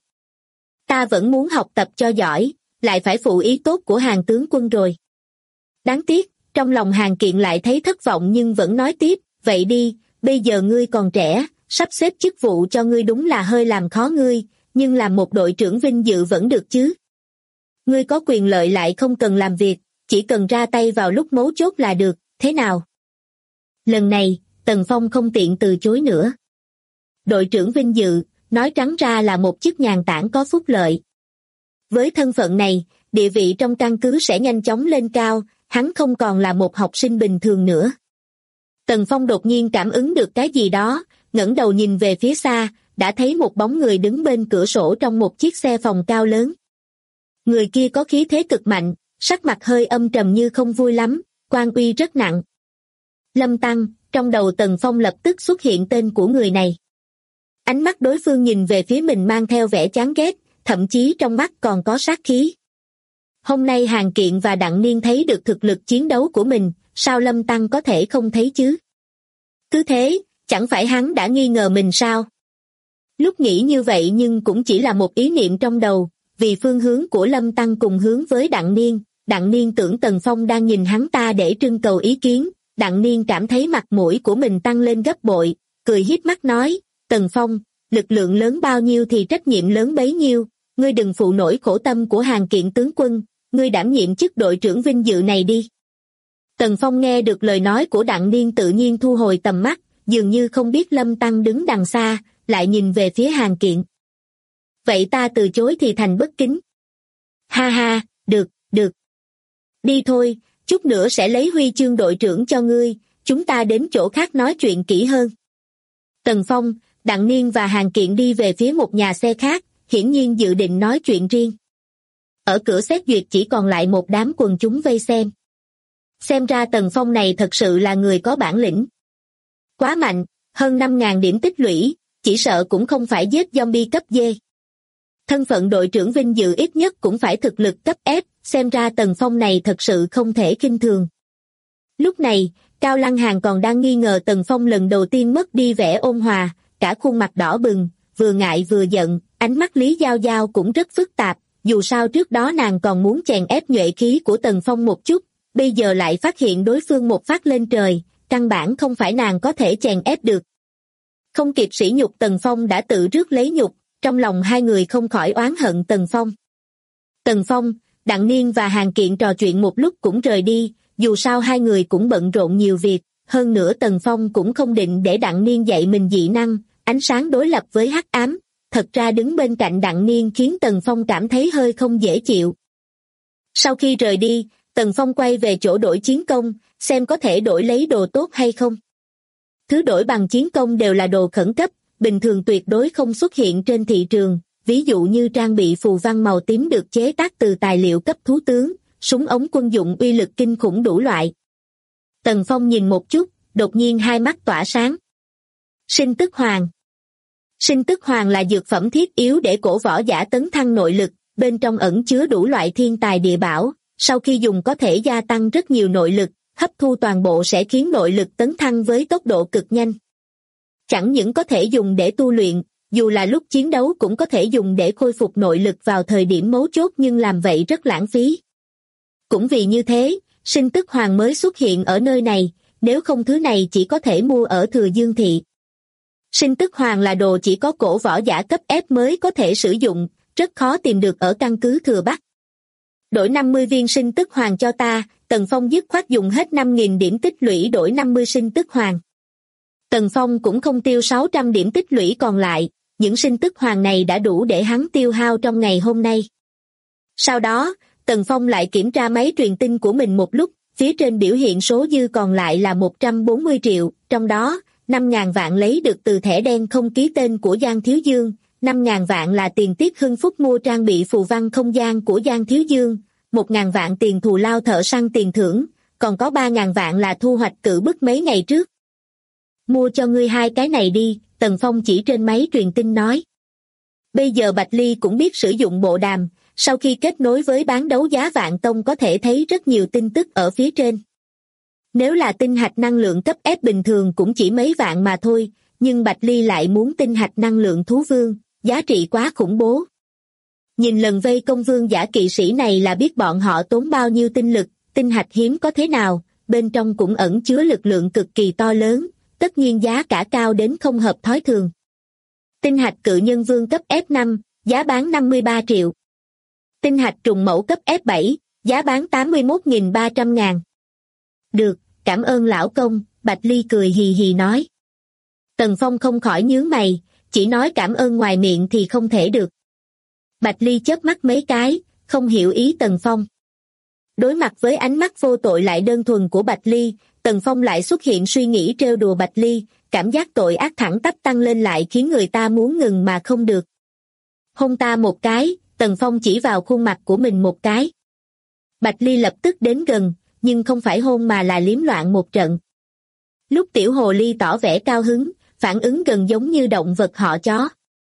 Ta vẫn muốn học tập cho giỏi, lại phải phụ ý tốt của Hàn tướng quân rồi. Đáng tiếc, trong lòng Hàn Kiện lại thấy thất vọng nhưng vẫn nói tiếp, vậy đi, bây giờ ngươi còn trẻ, sắp xếp chức vụ cho ngươi đúng là hơi làm khó ngươi, nhưng làm một đội trưởng vinh dự vẫn được chứ. Ngươi có quyền lợi lại không cần làm việc, chỉ cần ra tay vào lúc mấu chốt là được, thế nào? Lần này, Tần Phong không tiện từ chối nữa. Đội trưởng vinh dự, nói trắng ra là một chức nhàn tản có phúc lợi. Với thân phận này, địa vị trong căn cứ sẽ nhanh chóng lên cao, hắn không còn là một học sinh bình thường nữa. Tần Phong đột nhiên cảm ứng được cái gì đó, ngẩng đầu nhìn về phía xa, đã thấy một bóng người đứng bên cửa sổ trong một chiếc xe phòng cao lớn. Người kia có khí thế cực mạnh, sắc mặt hơi âm trầm như không vui lắm, quan uy rất nặng. Lâm Tăng, trong đầu Tần Phong lập tức xuất hiện tên của người này. Ánh mắt đối phương nhìn về phía mình mang theo vẻ chán ghét, thậm chí trong mắt còn có sát khí. Hôm nay Hàn Kiện và Đặng Niên thấy được thực lực chiến đấu của mình, sao Lâm Tăng có thể không thấy chứ? Cứ thế, chẳng phải hắn đã nghi ngờ mình sao? Lúc nghĩ như vậy nhưng cũng chỉ là một ý niệm trong đầu, vì phương hướng của Lâm Tăng cùng hướng với Đặng Niên tưởng Tần Phong đang nhìn hắn ta để trưng cầu ý kiến. Đặng Niên cảm thấy mặt mũi của mình tăng lên gấp bội, cười híp mắt nói, Tần Phong, lực lượng lớn bao nhiêu thì trách nhiệm lớn bấy nhiêu, ngươi đừng phụ nổi khổ tâm của Hàn Kiện tướng quân, ngươi đảm nhiệm chức đội trưởng vinh dự này đi. Tần Phong nghe được lời nói của Đặng Niên tự nhiên thu hồi tầm mắt, dường như không biết Lâm Tăng đứng đằng xa, lại nhìn về phía Hàn Kiện. Vậy ta từ chối thì thành bất kính. Ha ha, được. Đi thôi, chút nữa sẽ lấy huy chương đội trưởng cho ngươi, chúng ta đến chỗ khác nói chuyện kỹ hơn. Tần Phong, Đặng Niên và Hàn Kiện đi về phía một nhà xe khác, hiển nhiên dự định nói chuyện riêng. Ở cửa xét duyệt chỉ còn lại một đám quần chúng vây xem. Xem ra Tần Phong này thật sự là người có bản lĩnh. Quá mạnh, hơn 5.000 điểm tích lũy, chỉ sợ cũng không phải giết zombie cấp D. Thân phận đội trưởng vinh dự ít nhất cũng phải thực lực cấp F, xem ra Tần Phong này thật sự không thể khinh thường. Lúc này, Cao Lăng Hàn còn đang nghi ngờ Tần Phong lần đầu tiên mất đi vẻ ôn hòa, cả khuôn mặt đỏ bừng, vừa ngại vừa giận, ánh mắt Lý Giao Giao cũng rất phức tạp, dù sao trước đó nàng còn muốn chèn ép nhuệ khí của Tần Phong một chút, bây giờ lại phát hiện đối phương một phát lên trời, căn bản không phải nàng có thể chèn ép được. Không kịp sỉ nhục Tần Phong đã tự rước lấy nhục, trong lòng hai người không khỏi oán hận Tần Phong. Tần Phong, Đặng Niên và Hàn Kiện trò chuyện một lúc cũng rời đi, dù sao hai người cũng bận rộn nhiều việc, hơn nữa Tần Phong cũng không định để Đặng Niên dạy mình dị năng, ánh sáng đối lập với hắc ám, thật ra đứng bên cạnh Đặng Niên khiến Tần Phong cảm thấy hơi không dễ chịu. Sau khi rời đi, Tần Phong quay về chỗ đổi chiến công, xem có thể đổi lấy đồ tốt hay không. Thứ đổi bằng chiến công đều là đồ khẩn cấp, bình thường tuyệt đối không xuất hiện trên thị trường, ví dụ như trang bị phù văn màu tím được chế tác từ tài liệu cấp thú tướng, súng ống quân dụng uy lực kinh khủng đủ loại. Tần Phong nhìn một chút, đột nhiên hai mắt tỏa sáng. Sinh tức hoàng. Sinh tức hoàng là dược phẩm thiết yếu để cổ võ giả tấn thăng nội lực, bên trong ẩn chứa đủ loại thiên tài địa bảo, sau khi dùng có thể gia tăng rất nhiều nội lực, hấp thu toàn bộ sẽ khiến nội lực tấn thăng với tốc độ cực nhanh. Chẳng những có thể dùng để tu luyện, dù là lúc chiến đấu cũng có thể dùng để khôi phục nội lực vào thời điểm mấu chốt nhưng làm vậy rất lãng phí. Cũng vì như thế, sinh tức hoàng mới xuất hiện ở nơi này, nếu không thứ này chỉ có thể mua ở Thừa Dương Thị. Sinh tức hoàng là đồ chỉ có cổ võ giả cấp F mới có thể sử dụng, rất khó tìm được ở căn cứ Thừa Bắc. Đổi 50 viên sinh tức hoàng cho ta, Tần Phong dứt khoát dùng hết 5.000 điểm tích lũy đổi 50 sinh tức hoàng. Tần Phong cũng không tiêu 600 điểm tích lũy còn lại, những sinh tức hoàng này đã đủ để hắn tiêu hao trong ngày hôm nay. Sau đó, Tần Phong lại kiểm tra máy truyền tin của mình một lúc, phía trên biểu hiện số dư còn lại là 140 triệu, trong đó, 5.000 vạn lấy được từ thẻ đen không ký tên của Giang Thiếu Dương, 5.000 vạn là tiền Tiết Hưng Phúc mua trang bị phù văn không gian của Giang Thiếu Dương, 1.000 vạn tiền thù lao thợ săn tiền thưởng, còn có 3.000 vạn là thu hoạch cự bức mấy ngày trước. Mua cho ngươi hai cái này đi, Tần Phong chỉ trên máy truyền tin nói. Bây giờ Bạch Ly cũng biết sử dụng bộ đàm, sau khi kết nối với bán đấu giá Vạn Tông có thể thấy rất nhiều tin tức ở phía trên. Nếu là tinh hạch năng lượng cấp F bình thường cũng chỉ mấy vạn mà thôi, nhưng Bạch Ly lại muốn tinh hạch năng lượng thú vương, giá trị quá khủng bố. Nhìn lần vây công vương giả kỵ sĩ này là biết bọn họ tốn bao nhiêu tinh lực, tinh hạch hiếm có thế nào, bên trong cũng ẩn chứa lực lượng cực kỳ to lớn, tất nhiên giá cả cao đến không hợp thói thường. Tinh hạch cự nhân vương cấp F5, giá bán 53 triệu. Tinh hạch trùng mẫu cấp F7, giá bán 81.300 ngàn. Được, cảm ơn lão công, Bạch Ly cười hì hì nói. Tần Phong không khỏi nhướng mày, chỉ nói cảm ơn ngoài miệng thì không thể được. Bạch Ly chớp mắt mấy cái, không hiểu ý Tần Phong. Đối mặt với ánh mắt vô tội lại đơn thuần của Bạch Ly, Tần Phong lại xuất hiện suy nghĩ trêu đùa Bạch Ly, cảm giác tội ác thẳng tắp tăng lên lại khiến người ta muốn ngừng mà không được. Hôn ta một cái, Tần Phong chỉ vào khuôn mặt của mình một cái. Bạch Ly lập tức đến gần, nhưng không phải hôn mà là liếm loạn một trận. Lúc tiểu hồ ly tỏ vẻ cao hứng, phản ứng gần giống như động vật họ chó.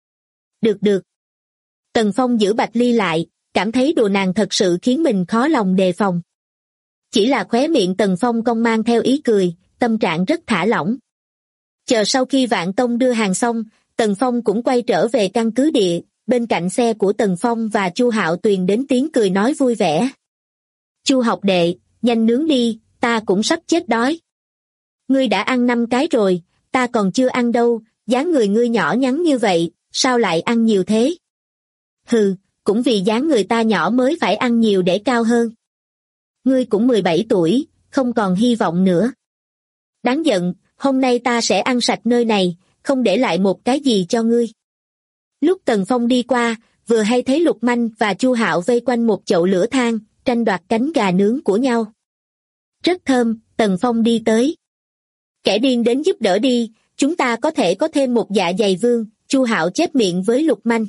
Được được. Tần Phong giữ Bạch Ly lại, cảm thấy đùa nàng thật sự khiến mình khó lòng đề phòng. Chỉ là khóe miệng Tần Phong cong mang theo ý cười, tâm trạng rất thả lỏng. Chờ sau khi Vạn Tông đưa hàng xong, Tần Phong cũng quay trở về căn cứ địa, bên cạnh xe của Tần Phong và Chu Hạo truyền đến tiếng cười nói vui vẻ. Chu học đệ, nhanh nướng đi, ta cũng sắp chết đói. Ngươi đã ăn 5 cái rồi, ta còn chưa ăn đâu, dáng người ngươi nhỏ nhắn như vậy, sao lại ăn nhiều thế? Hừ, cũng vì dáng người ta nhỏ mới phải ăn nhiều để cao hơn. Ngươi cũng 17 tuổi, không còn hy vọng nữa. Đáng giận, hôm nay ta sẽ ăn sạch nơi này, không để lại một cái gì cho ngươi. Lúc Tần Phong đi qua, vừa hay thấy Lục Manh và Chu Hạo vây quanh một chậu lửa than, tranh đoạt cánh gà nướng của nhau. Rất thơm, Tần Phong đi tới. Kẻ điên đến giúp đỡ đi, chúng ta có thể có thêm một dạ dày vương, Chu Hạo chép miệng với Lục Manh.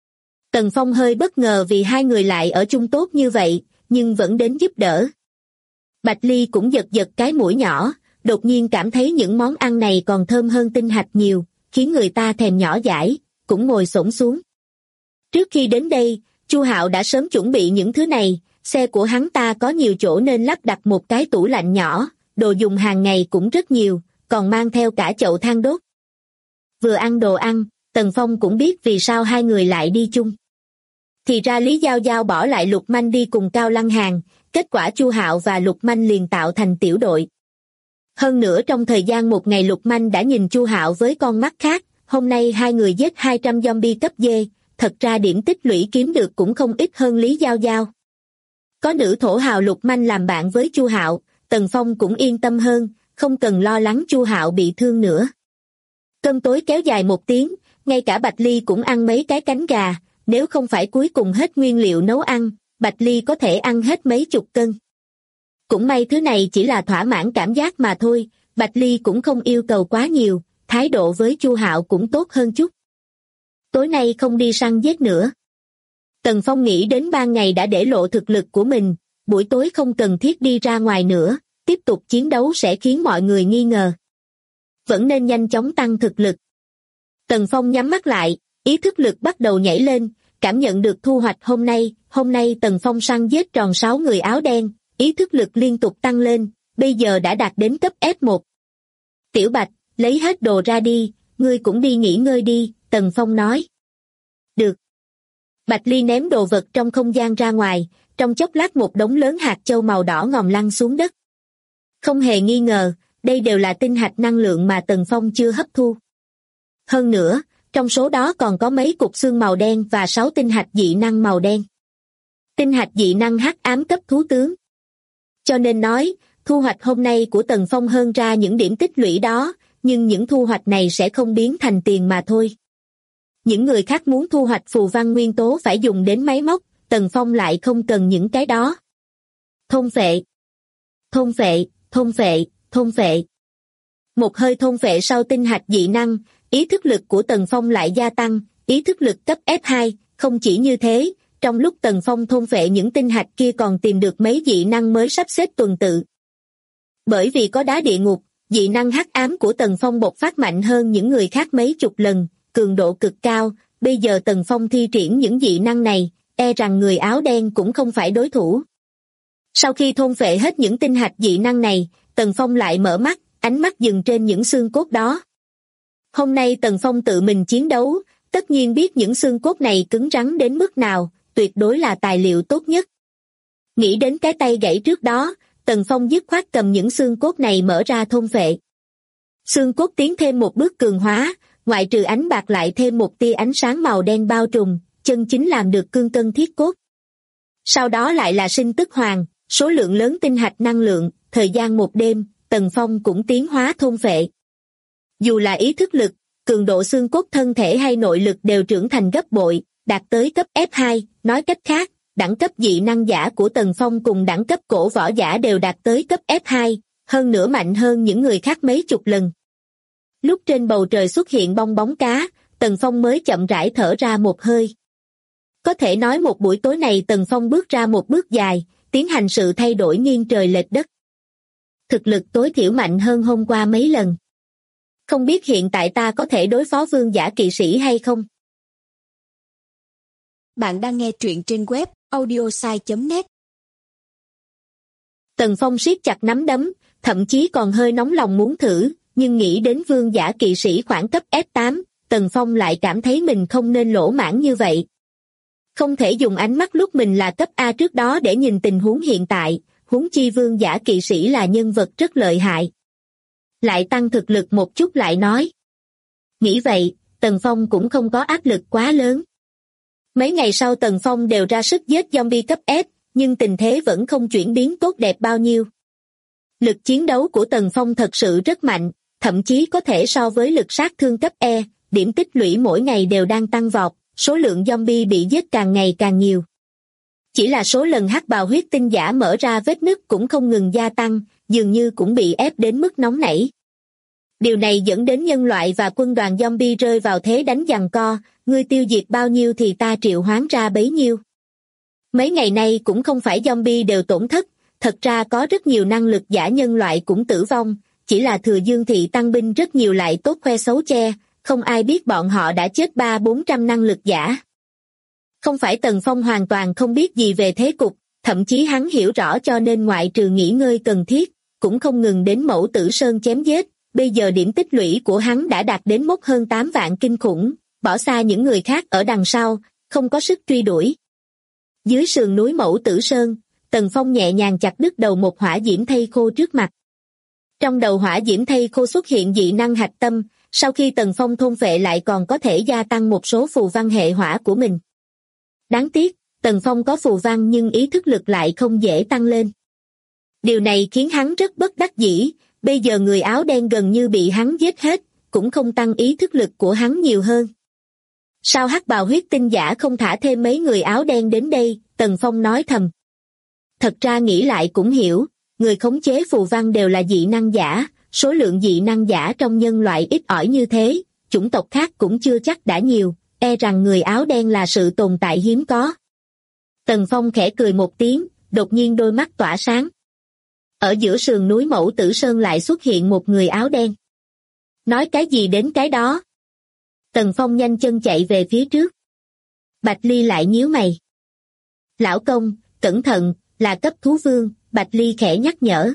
Tần Phong hơi bất ngờ vì hai người lại ở chung tốt như vậy, nhưng vẫn đến giúp đỡ. Bạch Ly cũng giật giật cái mũi nhỏ, đột nhiên cảm thấy những món ăn này còn thơm hơn tinh hạch nhiều, khiến người ta thèm nhỏ dãi, cũng ngồi xổm xuống. Trước khi đến đây, Chu Hạo đã sớm chuẩn bị những thứ này, xe của hắn ta có nhiều chỗ nên lắp đặt một cái tủ lạnh nhỏ, đồ dùng hàng ngày cũng rất nhiều, còn mang theo cả chậu than đốt. Vừa ăn đồ ăn, Tần Phong cũng biết vì sao hai người lại đi chung. Thì ra Lý Giao Giao bỏ lại Lục Manh đi cùng Cao Lăng Hàn, kết quả Chu Hạo và Lục Manh liền tạo thành tiểu đội. Hơn nữa trong thời gian một ngày Lục Manh đã nhìn Chu Hạo với con mắt khác, hôm nay hai người giết 200 zombie cấp D, thật ra điểm tích lũy kiếm được cũng không ít hơn Lý Giao Giao. Có nữ thổ hào Lục Manh làm bạn với Chu Hạo, Tần Phong cũng yên tâm hơn, không cần lo lắng Chu Hạo bị thương nữa. Cơm tối kéo dài 1 tiếng, ngay cả Bạch Ly cũng ăn mấy cái cánh gà, nếu không phải cuối cùng hết nguyên liệu nấu ăn, Bạch Ly có thể ăn hết mấy chục cân. Cũng may thứ này chỉ là thỏa mãn cảm giác mà thôi, Bạch Ly cũng không yêu cầu quá nhiều, thái độ với Chu Hạo cũng tốt hơn chút. Tối nay không đi săn giết nữa. Tần Phong nghĩ đến ban ngày đã để lộ thực lực của mình, buổi tối không cần thiết đi ra ngoài nữa, tiếp tục chiến đấu sẽ khiến mọi người nghi ngờ. Vẫn nên nhanh chóng tăng thực lực. Tần Phong nhắm mắt lại, ý thức lực bắt đầu nhảy lên, cảm nhận được thu hoạch hôm nay Tần Phong săn giết tròn 6 người áo đen, ý thức lực liên tục tăng lên, bây giờ đã đạt đến cấp F1. Tiểu Bạch, lấy hết đồ ra đi, ngươi cũng đi nghỉ ngơi đi, Tần Phong nói. Được. Bạch Ly ném đồ vật trong không gian ra ngoài, trong chốc lát một đống lớn hạt châu màu đỏ ngòm lăn xuống đất. Không hề nghi ngờ, đây đều là tinh hạch năng lượng mà Tần Phong chưa hấp thu. Hơn nữa, trong số đó còn có mấy cục xương màu đen và 6 tinh hạch dị năng màu đen. Tinh hạch dị năng hắc ám cấp thú tướng. Cho nên nói, thu hoạch hôm nay của Tần Phong hơn ra những điểm tích lũy đó, nhưng những thu hoạch này sẽ không biến thành tiền mà thôi. Những người khác muốn thu hoạch phù văn nguyên tố phải dùng đến máy móc, Tần Phong lại không cần những cái đó. Thôn phệ. Thôn phệ, thôn phệ, thôn phệ. Một hơi thôn phệ sau tinh hạch dị năng, ý thức lực của Tần Phong lại gia tăng, ý thức lực cấp F2, không chỉ như thế, trong lúc Tần Phong thôn phệ những tinh hạch kia còn tìm được mấy dị năng mới sắp xếp tuần tự. Bởi vì có đá địa ngục, dị năng hắc ám của Tần Phong bộc phát mạnh hơn những người khác mấy chục lần, cường độ cực cao, bây giờ Tần Phong thi triển những dị năng này, e rằng người áo đen cũng không phải đối thủ. Sau khi thôn phệ hết những tinh hạch dị năng này, Tần Phong lại mở mắt, ánh mắt dừng trên những xương cốt đó. Hôm nay Tần Phong tự mình chiến đấu, tất nhiên biết những xương cốt này cứng rắn đến mức nào, tuyệt đối là tài liệu tốt nhất. Nghĩ đến cái tay gãy trước đó, Tần Phong dứt khoát cầm những xương cốt này mở ra thôn phệ. Xương cốt tiến thêm một bước cường hóa, ngoại trừ ánh bạc lại thêm một tia ánh sáng màu đen bao trùm, chân chính làm được cương cân thiết cốt. Sau đó lại là sinh tức hoàng, số lượng lớn tinh hạch năng lượng, thời gian một đêm, Tần Phong cũng tiến hóa thôn phệ. Dù là ý thức lực, cường độ xương cốt thân thể hay nội lực đều trưởng thành gấp bội, đạt tới cấp F2, nói cách khác, đẳng cấp dị năng giả của Tần Phong cùng đẳng cấp cổ võ giả đều đạt tới cấp F2, hơn nữa mạnh hơn những người khác mấy chục lần. Lúc trên bầu trời xuất hiện bong bóng cá, Tần Phong mới chậm rãi thở ra một hơi. Có thể nói một buổi tối này Tần Phong bước ra một bước dài, tiến hành sự thay đổi nghiêng trời lệch đất. Thực lực tối thiểu mạnh hơn hôm qua mấy lần. Không biết hiện tại ta có thể đối phó vương giả kỵ sĩ hay không?
Bạn đang nghe truyện trên web audiosai.net.
Tần Phong siết chặt nắm đấm, thậm chí còn hơi nóng lòng muốn thử, nhưng nghĩ đến vương giả kỵ sĩ khoảng cấp F8, Tần Phong lại cảm thấy mình không nên lỗ mãn như vậy. Không thể dùng ánh mắt lúc mình là cấp A trước đó để nhìn tình huống hiện tại, huống chi vương giả kỵ sĩ là nhân vật rất lợi hại. Lại tăng thực lực một chút lại nói. Nghĩ vậy, Tần Phong cũng không có áp lực quá lớn. Mấy ngày sau Tần Phong đều ra sức giết zombie cấp S, nhưng tình thế vẫn không chuyển biến tốt đẹp bao nhiêu. Lực chiến đấu của Tần Phong thật sự rất mạnh, thậm chí có thể so với lực sát thương cấp E, điểm tích lũy mỗi ngày đều đang tăng vọt, số lượng zombie bị giết càng ngày càng nhiều. Chỉ là số lần hắc bào huyết tinh giả mở ra vết nứt cũng không ngừng gia tăng, dường như cũng bị ép đến mức nóng nảy. Điều này dẫn đến nhân loại và quân đoàn zombie rơi vào thế đánh giằng co, ngươi tiêu diệt bao nhiêu thì ta triệu hoán ra bấy nhiêu. Mấy ngày nay cũng không phải zombie đều tổn thất, thật ra có rất nhiều năng lực giả nhân loại cũng tử vong, chỉ là Thừa Dương Thị tăng binh rất nhiều lại tốt khoe xấu che, không ai biết bọn họ đã chết 300-400 năng lực giả. Không phải Tần Phong hoàn toàn không biết gì về thế cục, thậm chí hắn hiểu rõ cho nên ngoại trừ nghỉ ngơi cần thiết, cũng không ngừng đến Mẫu Tử Sơn chém giết, bây giờ điểm tích lũy của hắn đã đạt đến mốc hơn 8 vạn kinh khủng, bỏ xa những người khác ở đằng sau, không có sức truy đuổi. Dưới sườn núi Mẫu Tử Sơn, Tần Phong nhẹ nhàng chặt đứt đầu một hỏa diễm thây khô trước mặt. Trong đầu hỏa diễm thây khô xuất hiện dị năng hạch tâm, sau khi Tần Phong thôn phệ lại còn có thể gia tăng một số phù văn hệ hỏa của mình. Đáng tiếc, Tần Phong có phù văn nhưng ý thức lực lại không dễ tăng lên. Điều này khiến hắn rất bất đắc dĩ, bây giờ người áo đen gần như bị hắn giết hết, cũng không tăng ý thức lực của hắn nhiều hơn. Sao hắc bào huyết tinh giả không thả thêm mấy người áo đen đến đây, Tần Phong nói thầm. Thật ra nghĩ lại cũng hiểu, người khống chế phù văn đều là dị năng giả, số lượng dị năng giả trong nhân loại ít ỏi như thế, chủng tộc khác cũng chưa chắc đã nhiều, e rằng người áo đen là sự tồn tại hiếm có. Tần Phong khẽ cười một tiếng, đột nhiên đôi mắt tỏa sáng. Ở giữa sườn núi Mẫu Tử Sơn lại xuất hiện một người áo đen. Nói cái gì đến cái đó. Tần Phong nhanh chân chạy về phía trước. Bạch Ly lại nhíu mày. Lão công, cẩn thận, là cấp thú vương, Bạch Ly khẽ nhắc nhở.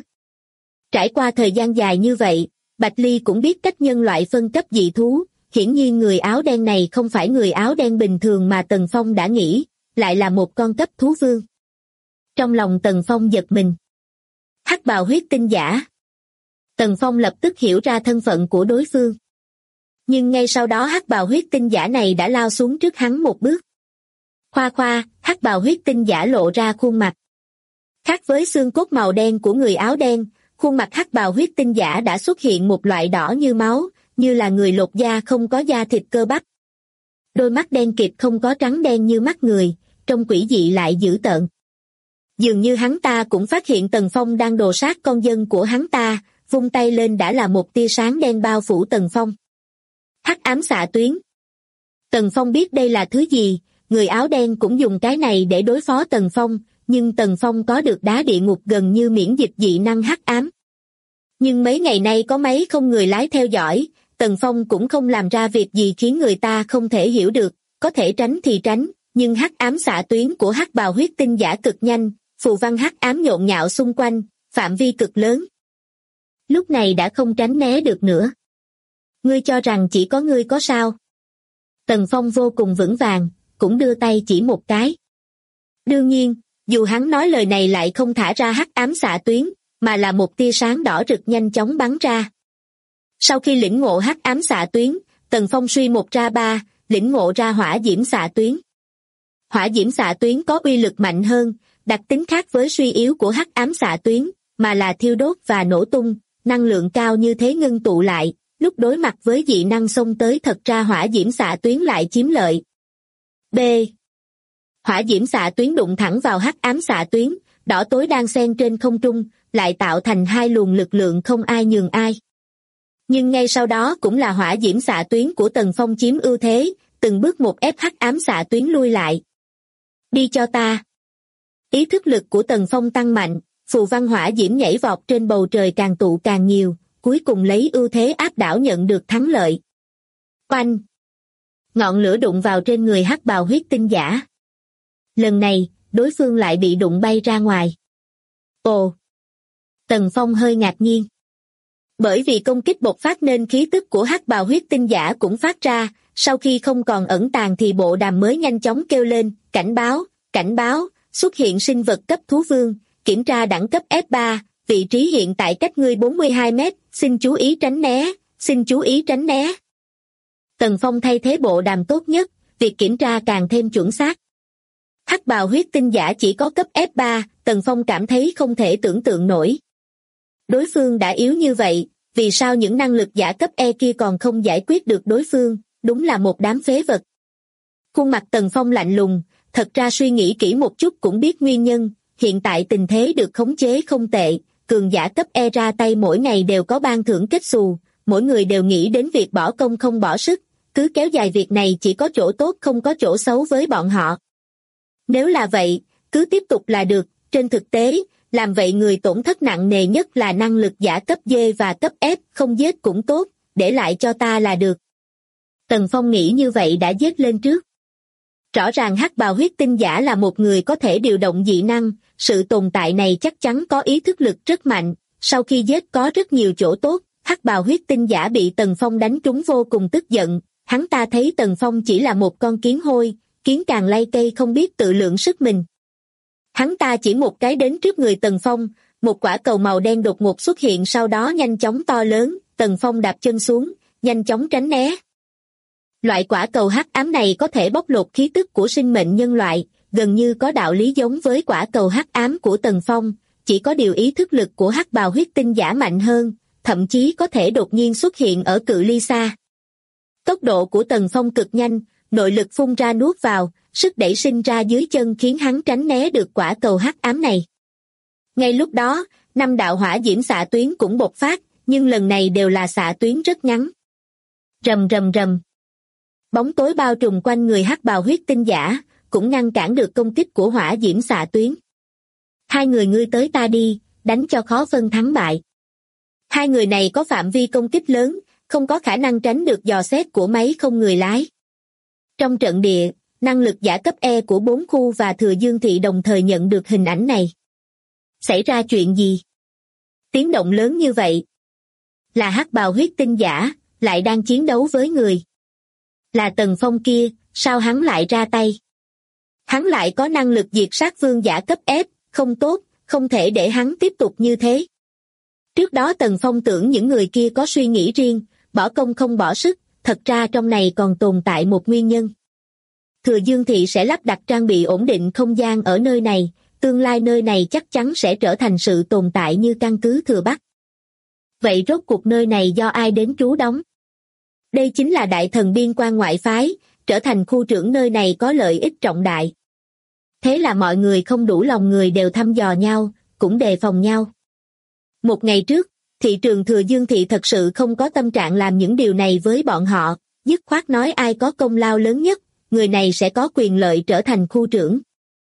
Trải qua thời gian dài như vậy, Bạch Ly cũng biết cách nhân loại phân cấp dị thú, hiển nhiên người áo đen này không phải người áo đen bình thường mà Tần Phong đã nghĩ, lại là một con cấp thú vương. Trong lòng Tần Phong giật mình. Hắc bào huyết tinh giả. Tần Phong lập tức hiểu ra thân phận của đối phương. Nhưng ngay sau đó hắc bào huyết tinh giả này đã lao xuống trước hắn một bước. Khoa khoa, hắc bào huyết tinh giả lộ ra khuôn mặt. Khác với xương cốt màu đen của người áo đen, khuôn mặt hắc bào huyết tinh giả đã xuất hiện một loại đỏ như máu, như là người lột da không có da thịt cơ bắp. Đôi mắt đen kịt không có trắng đen như mắt người, trông quỷ dị lại dữ tợn. Dường như hắn ta cũng phát hiện Tần Phong đang đồ sát con dân của hắn ta, vung tay lên đã là một tia sáng đen bao phủ Tần Phong. Hắc ám xạ tuyến. Tần Phong biết đây là thứ gì, người áo đen cũng dùng cái này để đối phó Tần Phong, nhưng Tần Phong có được đá địa ngục gần như miễn dịch dị năng hắc ám. Nhưng mấy ngày nay có máy không người lái theo dõi, Tần Phong cũng không làm ra việc gì khiến người ta không thể hiểu được, có thể tránh thì tránh, nhưng hắc ám xạ tuyến của hắc bào huyết tinh giả cực nhanh, phù văn hắc ám nhộn nhạo xung quanh, phạm vi cực lớn. Lúc này đã không tránh né được nữa. Ngươi cho rằng chỉ có ngươi có sao? Tần Phong vô cùng vững vàng, cũng đưa tay chỉ một cái. Đương nhiên, dù hắn nói lời này lại không thả ra hắc ám xạ tuyến, mà là một tia sáng đỏ rực nhanh chóng bắn ra. Sau khi lĩnh ngộ hắc ám xạ tuyến, Tần Phong suy một ra ba, lĩnh ngộ ra hỏa diễm xạ tuyến. Hỏa diễm xạ tuyến có uy lực mạnh hơn, đặc tính khác với suy yếu của hắc ám xạ tuyến, mà là thiêu đốt và nổ tung, năng lượng cao như thế ngưng tụ lại, lúc đối mặt với dị năng xông tới thật ra hỏa diễm xạ tuyến lại chiếm lợi. B. Hỏa diễm xạ tuyến đụng thẳng vào hắc ám xạ tuyến, đỏ tối đang xen trên không trung, lại tạo thành hai luồng lực lượng không ai nhường ai. Nhưng ngay sau đó cũng là hỏa diễm xạ tuyến của Tần Phong chiếm ưu thế, từng bước một ép hắc ám xạ tuyến lui lại. Đi cho ta. Ý thức lực của Tần Phong tăng mạnh, phù văn hỏa diễm nhảy vọt trên bầu trời càng tụ càng nhiều, cuối cùng lấy ưu thế áp đảo nhận được thắng lợi. Oanh! Ngọn lửa đụng vào trên người hắc bào huyết tinh giả. Lần này, đối phương lại bị đụng bay ra ngoài. Ồ! Tần Phong hơi ngạc nhiên. Bởi vì công kích bộc phát nên khí tức của hắc bào huyết tinh giả cũng phát ra, sau khi không còn ẩn tàng thì bộ đàm mới nhanh chóng kêu lên, cảnh báo, xuất hiện sinh vật cấp thú vương, kiểm tra đẳng cấp F3, vị trí hiện tại cách ngươi 42 mét, xin chú ý tránh né. Tần Phong thay thế bộ đàm tốt nhất, việc kiểm tra càng thêm chuẩn xác. Hắc bào huyết tinh giả chỉ có cấp F3, Tần Phong cảm thấy không thể tưởng tượng nổi. Đối phương đã yếu như vậy, vì sao những năng lực giả cấp E kia còn không giải quyết được đối phương, đúng là một đám phế vật. Khuôn mặt Tần Phong lạnh lùng, thật ra suy nghĩ kỹ một chút cũng biết nguyên nhân, hiện tại tình thế được khống chế không tệ, cường giả cấp E ra tay mỗi ngày đều có ban thưởng kết xù, mỗi người đều nghĩ đến việc bỏ công không bỏ sức, cứ kéo dài việc này chỉ có chỗ tốt không có chỗ xấu với bọn họ. Nếu là vậy, cứ tiếp tục là được, trên thực tế, làm vậy người tổn thất nặng nề nhất là năng lực giả cấp D và cấp F, không giết cũng tốt, để lại cho ta là được. Tần Phong nghĩ như vậy đã giết lên trước. Rõ ràng hắc bào huyết tinh giả là một người có thể điều động dị năng, sự tồn tại này chắc chắn có ý thức lực rất mạnh, sau khi giết có rất nhiều chỗ tốt, hắc bào huyết tinh giả bị Tần Phong đánh trúng vô cùng tức giận, hắn ta thấy Tần Phong chỉ là một con kiến hôi, kiến càng lay cây không biết tự lượng sức mình. Hắn ta chỉ một cái đến trước người Tần Phong, một quả cầu màu đen đột ngột xuất hiện sau đó nhanh chóng to lớn, Tần Phong đạp chân xuống, nhanh chóng tránh né. Loại quả cầu hắc ám này có thể bóc lột khí tức của sinh mệnh nhân loại, gần như có đạo lý giống với quả cầu hắc ám của Tần Phong, chỉ có điều ý thức lực của hắc bào huyết tinh giả mạnh hơn, thậm chí có thể đột nhiên xuất hiện ở cự ly xa. Tốc độ của Tần Phong cực nhanh, nội lực phun ra nuốt vào, sức đẩy sinh ra dưới chân khiến hắn tránh né được quả cầu hắc ám này. Ngay lúc đó, 5 đạo hỏa diễm xạ tuyến cũng bộc phát, nhưng lần này đều là xạ tuyến rất ngắn. Rầm rầm rầm. Bóng tối bao trùm quanh người hắc bào huyết tinh giả, cũng ngăn cản được công kích của hỏa diễm xạ tuyến. Hai người ngươi tới ta đi, đánh cho khó phân thắng bại. Hai người này có phạm vi công kích lớn, không có khả năng tránh được dò xét của máy không người lái. Trong trận địa, năng lực giả cấp E của 4 khu và Thừa Dương Thị đồng thời nhận được hình ảnh này. Xảy ra chuyện gì? Tiếng động lớn như vậy. Là hắc bào huyết tinh giả, lại đang chiến đấu với người. Là Tần Phong kia, sao hắn lại ra tay? Hắn lại có năng lực diệt sát vương giả cấp F, không tốt, không thể để hắn tiếp tục như thế. Trước đó Tần Phong tưởng những người kia có suy nghĩ riêng, bỏ công không bỏ sức, thật ra trong này còn tồn tại một nguyên nhân. Thừa Dương Thị sẽ lắp đặt trang bị ổn định không gian ở nơi này, tương lai nơi này chắc chắn sẽ trở thành sự tồn tại như căn cứ Thừa Bắc. Vậy rốt cuộc nơi này do ai đến trú đóng? Đây chính là đại thần biên quan ngoại phái, trở thành khu trưởng nơi này có lợi ích trọng đại. Thế là mọi người không đủ lòng người đều thăm dò nhau, cũng đề phòng nhau. Một ngày trước, thị trường Thừa Dương Thị thật sự không có tâm trạng làm những điều này với bọn họ, dứt khoát nói ai có công lao lớn nhất, người này sẽ có quyền lợi trở thành khu trưởng.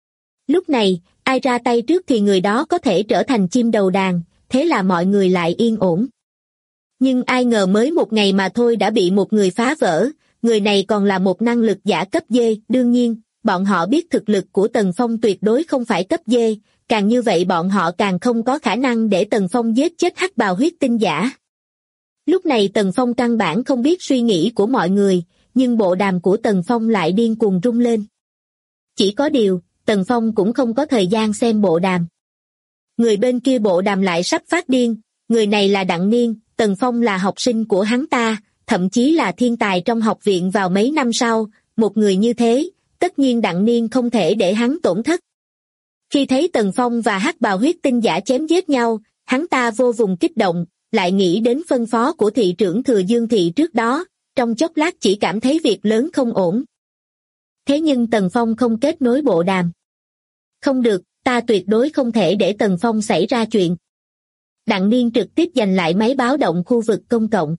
Lúc này, ai ra tay trước thì người đó có thể trở thành chim đầu đàn, thế là mọi người lại yên ổn. Nhưng ai ngờ mới một ngày mà thôi đã bị một người phá vỡ, người này còn là một năng lực giả cấp D, đương nhiên, bọn họ biết thực lực của Tần Phong tuyệt đối không phải cấp D, càng như vậy bọn họ càng không có khả năng để Tần Phong giết chết hắc bào huyết tinh giả. Lúc này Tần Phong căn bản không biết suy nghĩ của mọi người, nhưng bộ đàm của Tần Phong lại điên cuồng rung lên. Chỉ có điều, Tần Phong cũng không có thời gian xem bộ đàm. Người bên kia bộ đàm lại sắp phát điên, người này là Đặng Niên, Tần Phong là học sinh của hắn ta, thậm chí là thiên tài trong học viện vào mấy năm sau, một người như thế, tất nhiên Đặng Niên không thể để hắn tổn thất. Khi thấy Tần Phong và hắc bào huyết tinh giả chém giết nhau, hắn ta vô cùng kích động, lại nghĩ đến phân phó của thị trưởng Thừa Dương Thị trước đó, trong chốc lát chỉ cảm thấy việc lớn không ổn. Thế nhưng Tần Phong không kết nối bộ đàm. Không được, ta tuyệt đối không thể để Tần Phong xảy ra chuyện. Đặng Niên trực tiếp giành lại máy báo động khu vực công cộng.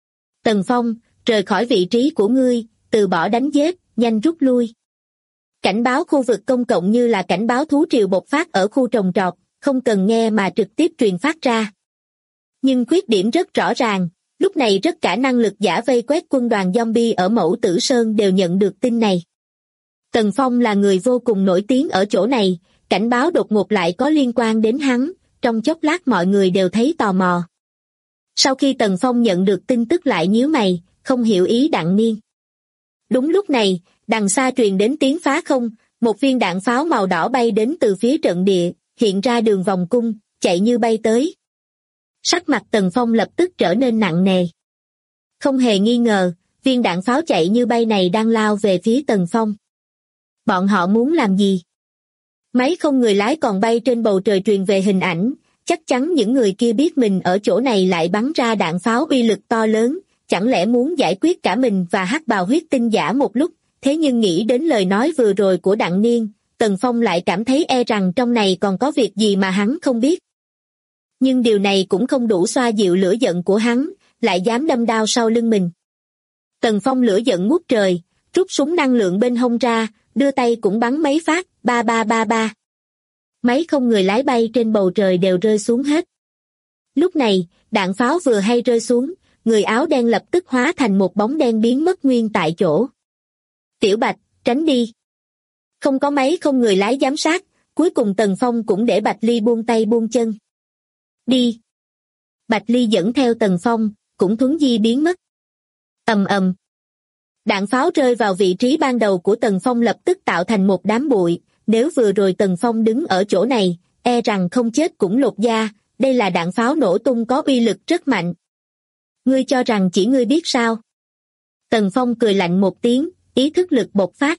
Tần Phong, rời khỏi vị trí của ngươi, từ bỏ đánh giết, nhanh rút lui. Cảnh báo khu vực công cộng như là cảnh báo thú triều bộc phát ở khu trồng trọt, không cần nghe mà trực tiếp truyền phát ra. Nhưng khuyết điểm rất rõ ràng, lúc này rất cả năng lực giả vây quét quân đoàn zombie ở Mẫu Tử Sơn đều nhận được tin này. Tần Phong là người vô cùng nổi tiếng ở chỗ này, cảnh báo đột ngột lại có liên quan đến hắn, trong chốc lát mọi người đều thấy tò mò. Sau khi Tần Phong nhận được tin tức lại nhíu mày, không hiểu ý Đặng Niên. Đúng lúc này, đằng xa truyền đến tiếng phá không, một viên đạn pháo màu đỏ bay đến từ phía trận địa, hiện ra đường vòng cung, chạy như bay tới. Sắc mặt Tần Phong lập tức trở nên nặng nề. Không hề nghi ngờ, viên đạn pháo chạy như bay này đang lao về phía Tần Phong. Bọn họ muốn làm gì? Máy không người lái còn bay trên bầu trời truyền về hình ảnh, chắc chắn những người kia biết mình ở chỗ này lại bắn ra đạn pháo uy lực to lớn, chẳng lẽ muốn giải quyết cả mình và hắc bào huyết tinh giả một lúc, thế nhưng nghĩ đến lời nói vừa rồi của Đặng Niên, Tần Phong lại cảm thấy e rằng trong này còn có việc gì mà hắn không biết. Nhưng điều này cũng không đủ xoa dịu lửa giận của hắn, lại dám đâm đao sau lưng mình. Tần Phong lửa giận ngút trời, rút súng năng lượng bên hông ra, đưa tay cũng bắn mấy phát, ba ba ba ba. Máy không người lái bay trên bầu trời đều rơi xuống hết. Lúc này, đạn pháo vừa hay rơi xuống, người áo đen lập tức hóa thành một bóng đen biến mất nguyên tại chỗ. Tiểu Bạch, tránh đi. Không có máy không người lái giám sát, cuối cùng Tần Phong cũng để Bạch Ly buông tay buông chân. Đi. Bạch Ly dẫn theo Tần Phong, cũng thuấn di biến mất. Ầm ầm. Đạn pháo rơi vào vị trí ban đầu của Tần Phong lập tức tạo thành một đám bụi, nếu vừa rồi Tần Phong đứng ở chỗ này, e rằng không chết cũng lột da, đây là đạn pháo nổ tung có uy lực rất mạnh. Ngươi cho rằng chỉ ngươi biết sao? Tần Phong cười lạnh một tiếng, ý thức lực bộc phát.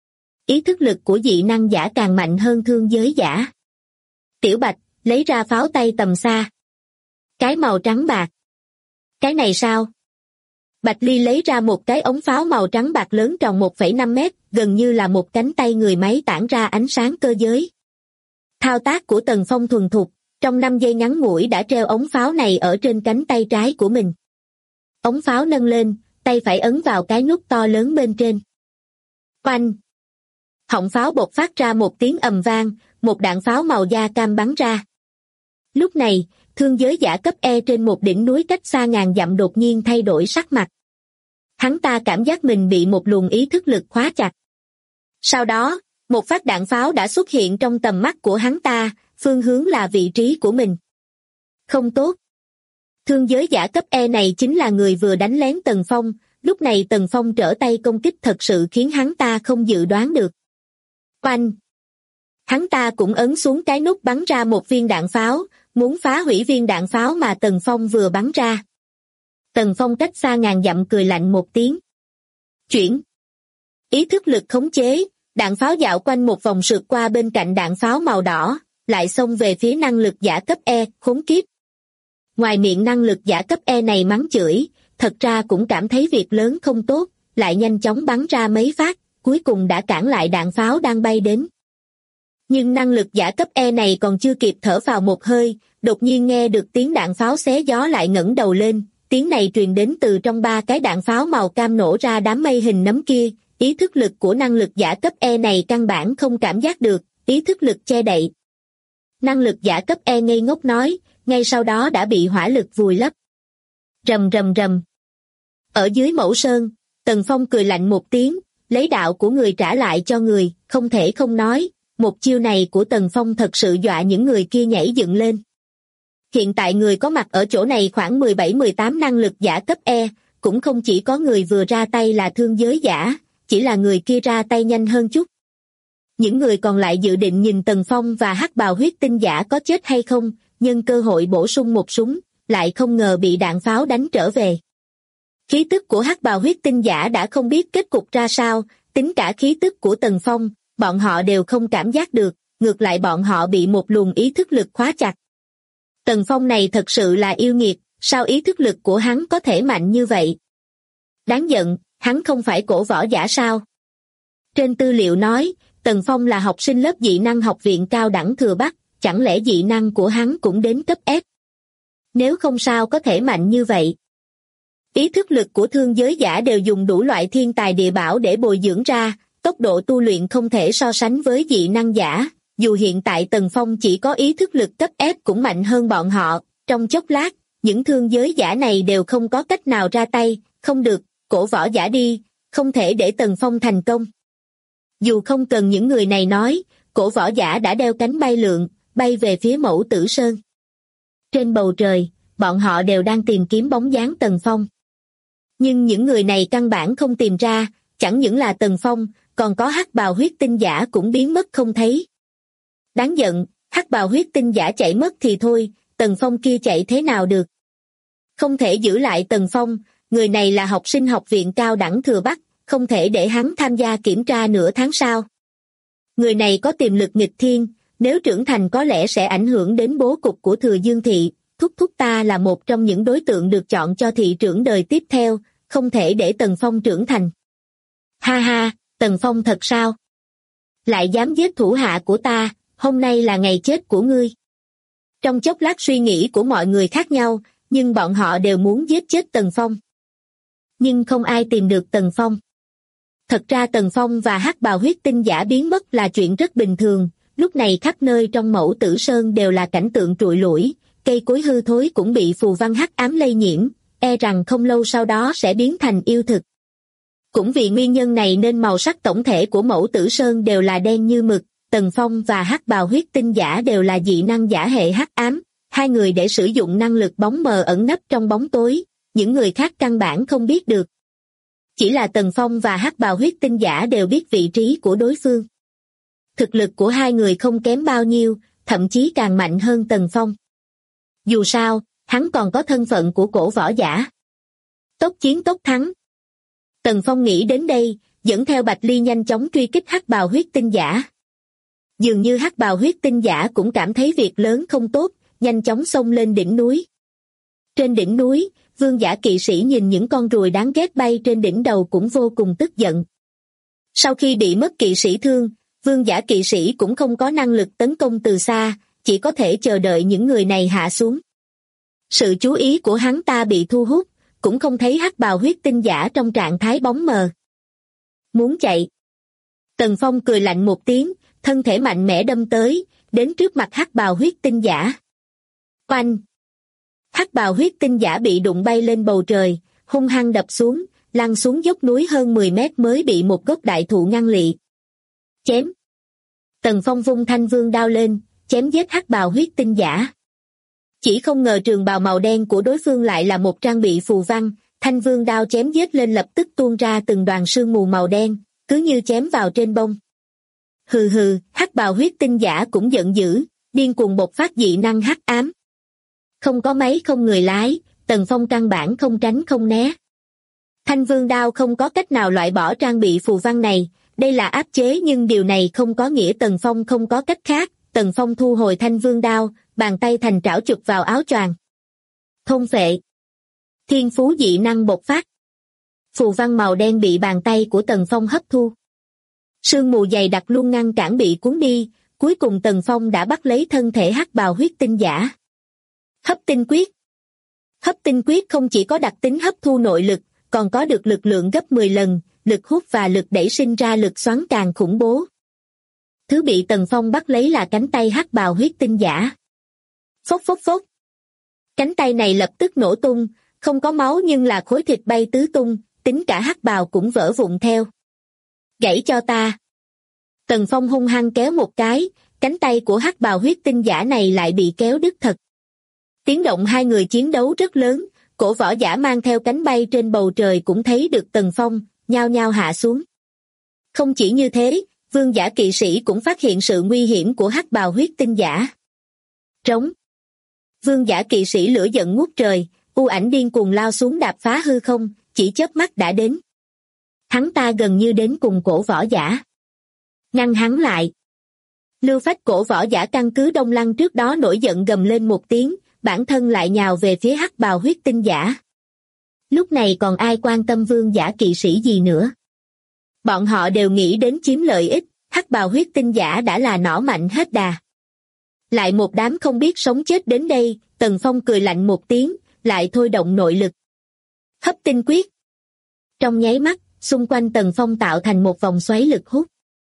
Ý thức lực của dị năng giả càng mạnh hơn thương giới giả. Tiểu Bạch, lấy ra pháo tay tầm xa. Cái màu trắng bạc. Cái này sao? Bạch Ly lấy ra một cái ống pháo màu trắng bạc lớn tròn 1,5 mét, gần như là một cánh tay người máy tản ra ánh sáng cơ giới. Thao tác của Tần Phong thuần thục, trong 5 giây ngắn ngủi đã treo ống pháo này ở trên cánh tay trái của mình. Ống pháo nâng lên, tay phải ấn vào cái nút to lớn bên trên. Oanh! Họng pháo bộc phát ra một tiếng ầm vang, một đạn pháo màu da cam bắn ra. Lúc này, thương giới giả cấp E trên một đỉnh núi cách xa ngàn dặm đột nhiên thay đổi sắc mặt. Hắn ta cảm giác mình bị một luồng ý thức lực khóa chặt. Sau đó, một phát đạn pháo đã xuất hiện trong tầm mắt của hắn ta, phương hướng là vị trí của mình. Không tốt. Thương giới giả cấp E này chính là người vừa đánh lén Tần Phong, lúc này Tần Phong trở tay công kích thật sự khiến hắn ta không dự đoán được. Oanh! Hắn ta cũng ấn xuống cái nút bắn ra một viên đạn pháo, muốn phá hủy viên đạn pháo mà Tần Phong vừa bắn ra. Tần Phong cách xa ngàn dặm cười lạnh một tiếng. Chuyển! Ý thức lực khống chế, đạn pháo dạo quanh một vòng sượt qua bên cạnh đạn pháo màu đỏ, lại xông về phía năng lực giả cấp E, khốn kiếp. Ngoài miệng năng lực giả cấp E này mắng chửi, thật ra cũng cảm thấy việc lớn không tốt, lại nhanh chóng bắn ra mấy phát, cuối cùng đã cản lại đạn pháo đang bay đến. Nhưng năng lực giả cấp E này còn chưa kịp thở vào một hơi, đột nhiên nghe được tiếng đạn pháo xé gió lại ngẩng đầu lên, tiếng này truyền đến từ trong 3 cái đạn pháo màu cam nổ ra đám mây hình nấm kia, ý thức lực của năng lực giả cấp E này căn bản không cảm giác được, ý thức lực che đậy. Năng lực giả cấp E ngây ngốc nói, ngay sau đó đã bị hỏa lực vùi lấp. Rầm rầm rầm. Ở dưới Mẫu Sơn, Tần Phong cười lạnh một tiếng, lấy đạo của người trả lại cho người, không thể không nói, một chiêu này của Tần Phong thật sự dọa những người kia nhảy dựng lên. Hiện tại người có mặt ở chỗ này khoảng 17-18 năng lực giả cấp E, cũng không chỉ có người vừa ra tay là thương giới giả, chỉ là người kia ra tay nhanh hơn chút. Những người còn lại dự định nhìn Tần Phong và hắc bào huyết tinh giả có chết hay không, nhân cơ hội bổ sung một súng, lại không ngờ bị đạn pháo đánh trở về. Khí tức của hắc bào huyết tinh giả đã không biết kết cục ra sao, tính cả khí tức của Tần Phong, bọn họ đều không cảm giác được, ngược lại bọn họ bị một luồng ý thức lực khóa chặt. Tần Phong này thật sự là yêu nghiệt, sao ý thức lực của hắn có thể mạnh như vậy? Đáng giận, hắn không phải cổ võ giả sao? Trên tư liệu nói, Tần Phong là học sinh lớp dị năng học viện cao đẳng Thừa Bắc, chẳng lẽ dị năng của hắn cũng đến cấp S? Nếu không sao có thể mạnh như vậy? Ý thức lực của thương giới giả đều dùng đủ loại thiên tài địa bảo để bồi dưỡng ra, tốc độ tu luyện không thể so sánh với dị năng giả, dù hiện tại Tần Phong chỉ có ý thức lực cấp S cũng mạnh hơn bọn họ, trong chốc lát, những thương giới giả này đều không có cách nào ra tay, không được, cổ võ giả đi, không thể để Tần Phong thành công. Dù không cần những người này nói, cổ võ giả đã đeo cánh bay lượn, bay về phía Mẫu Tử Sơn. Trên bầu trời, bọn họ đều đang tìm kiếm bóng dáng Tần Phong. Nhưng những người này căn bản không tìm ra, chẳng những là Tần Phong, còn có hắc bào huyết tinh giả cũng biến mất không thấy. Đáng giận, hắc bào huyết tinh giả chạy mất thì thôi, Tần Phong kia chạy thế nào được? Không thể giữ lại Tần Phong, người này là học sinh học viện cao đẳng Thừa Bắc, không thể để hắn tham gia kiểm tra nửa tháng sau. Người này có tiềm lực nghịch thiên, nếu trưởng thành có lẽ sẽ ảnh hưởng đến bố cục của Thừa Dương Thị, thúc thúc ta là một trong những đối tượng được chọn cho thị trưởng đời tiếp theo, không thể để Tần Phong trưởng thành. Ha ha, Tần Phong thật sao? Lại dám giết thủ hạ của ta, hôm nay là ngày chết của ngươi. Trong chốc lát suy nghĩ của mọi người khác nhau, nhưng bọn họ đều muốn giết chết Tần Phong. Nhưng không ai tìm được Tần Phong. Thật ra Tần Phong và hắc bào huyết tinh giả biến mất là chuyện rất bình thường, lúc này khắp nơi trong Mẫu Tử Sơn đều là cảnh tượng trụi lủi, cây cối hư thối cũng bị phù văn hắc ám lây nhiễm, e rằng không lâu sau đó sẽ biến thành yêu thực. Cũng vì nguyên nhân này nên màu sắc tổng thể của Mẫu Tử Sơn đều là đen như mực, Tần Phong và hắc bào huyết tinh giả đều là dị năng giả hệ hắc ám, hai người để sử dụng năng lực bóng mờ ẩn nấp trong bóng tối, những người khác căn bản không biết được. Chỉ là Tần Phong và hắc bào huyết tinh giả đều biết vị trí của đối phương. Thực lực của hai người không kém bao nhiêu, thậm chí càng mạnh hơn Tần Phong. Dù sao, hắn còn có thân phận của cổ võ giả. Tốc chiến tốc thắng. Tần Phong nghĩ đến đây, dẫn theo Bạch Ly nhanh chóng truy kích hắc bào huyết tinh giả. Dường như hắc bào huyết tinh giả cũng cảm thấy việc lớn không tốt, nhanh chóng xông lên đỉnh núi. Trên đỉnh núi, vương giả kỵ sĩ nhìn những con ruồi đáng ghét bay trên đỉnh đầu cũng vô cùng tức giận. Sau khi bị mất kỵ sĩ thương, vương giả kỵ sĩ cũng không có năng lực tấn công từ xa, chỉ có thể chờ đợi những người này hạ xuống. Sự chú ý của hắn ta bị thu hút, cũng không thấy hắc bào huyết tinh giả trong trạng thái bóng mờ. Muốn chạy. Tần Phong cười lạnh một tiếng, thân thể mạnh mẽ đâm tới, đến trước mặt hắc bào huyết tinh giả. Oanh! Hắc bào huyết tinh giả bị đụng bay lên bầu trời, hung hăng đập xuống, lăn xuống dốc núi hơn 10 mét mới bị một gốc đại thụ ngăn lị. Chém! Tần Phong vung thanh vương đao lên, chém giết hắc bào huyết tinh giả. Chỉ không ngờ trường bào màu đen của đối phương lại là một trang bị phù văn, thanh vương đao chém giết lên lập tức tuôn ra từng đoàn sương mù màu đen, cứ như chém vào trên bông. Hừ hừ, hắc bào huyết tinh giả cũng giận dữ, điên cuồng bộc phát dị năng hắc ám. Không có máy không người lái, Tần Phong căn bản không tránh không né. Thanh vương đao không có cách nào loại bỏ trang bị phù văn này, đây là áp chế nhưng điều này không có nghĩa Tần Phong không có cách khác. Tần Phong thu hồi thanh vương đao, bàn tay thành trảo chụp vào áo choàng. Thôn phệ. Thiên phú dị năng bộc phát. Phù văn màu đen bị bàn tay của Tần Phong hấp thu. Sương mù dày đặc luôn ngăn cản bị cuốn đi, cuối cùng Tần Phong đã bắt lấy thân thể hắc bào huyết tinh giả. Hấp tinh quyết. Hấp tinh quyết không chỉ có đặc tính hấp thu nội lực, còn có được lực lượng gấp 10 lần, lực hút và lực đẩy sinh ra lực xoắn càng khủng bố. Thứ bị Tần Phong bắt lấy là cánh tay hắc bào huyết tinh giả. Phốc phốc phốc. Cánh tay này lập tức nổ tung, không có máu nhưng là khối thịt bay tứ tung, tính cả hắc bào cũng vỡ vụn theo. Gãy cho ta. Tần Phong hung hăng kéo một cái, cánh tay của hắc bào huyết tinh giả này lại bị kéo đứt thật. Tiếng động hai người chiến đấu rất lớn, cổ võ giả mang theo cánh bay trên bầu trời cũng thấy được Tần Phong, nhao nhao hạ xuống. Không chỉ như thế, vương giả kỵ sĩ cũng phát hiện sự nguy hiểm của hắc bào huyết tinh giả. Trống. Vương giả kỵ sĩ lửa giận ngút trời, u ảnh điên cuồng lao xuống đạp phá hư không, chỉ chớp mắt đã đến. Hắn ta gần như đến cùng cổ võ giả. Ngăn hắn lại. Lưu phách cổ võ giả căn cứ Đông Lăng trước đó nổi giận gầm lên một tiếng, bản thân lại nhào về phía hắc bào huyết tinh giả. Lúc này còn ai quan tâm vương giả kỵ sĩ gì nữa. Bọn họ đều nghĩ đến chiếm lợi ích, hắc bào huyết tinh giả đã là nỏ mạnh hết đà. Lại một đám không biết sống chết đến đây, Tần Phong cười lạnh một tiếng, lại thôi động nội lực. Hấp tinh quyết. Trong nháy mắt, xung quanh Tần Phong tạo thành một vòng xoáy lực hút.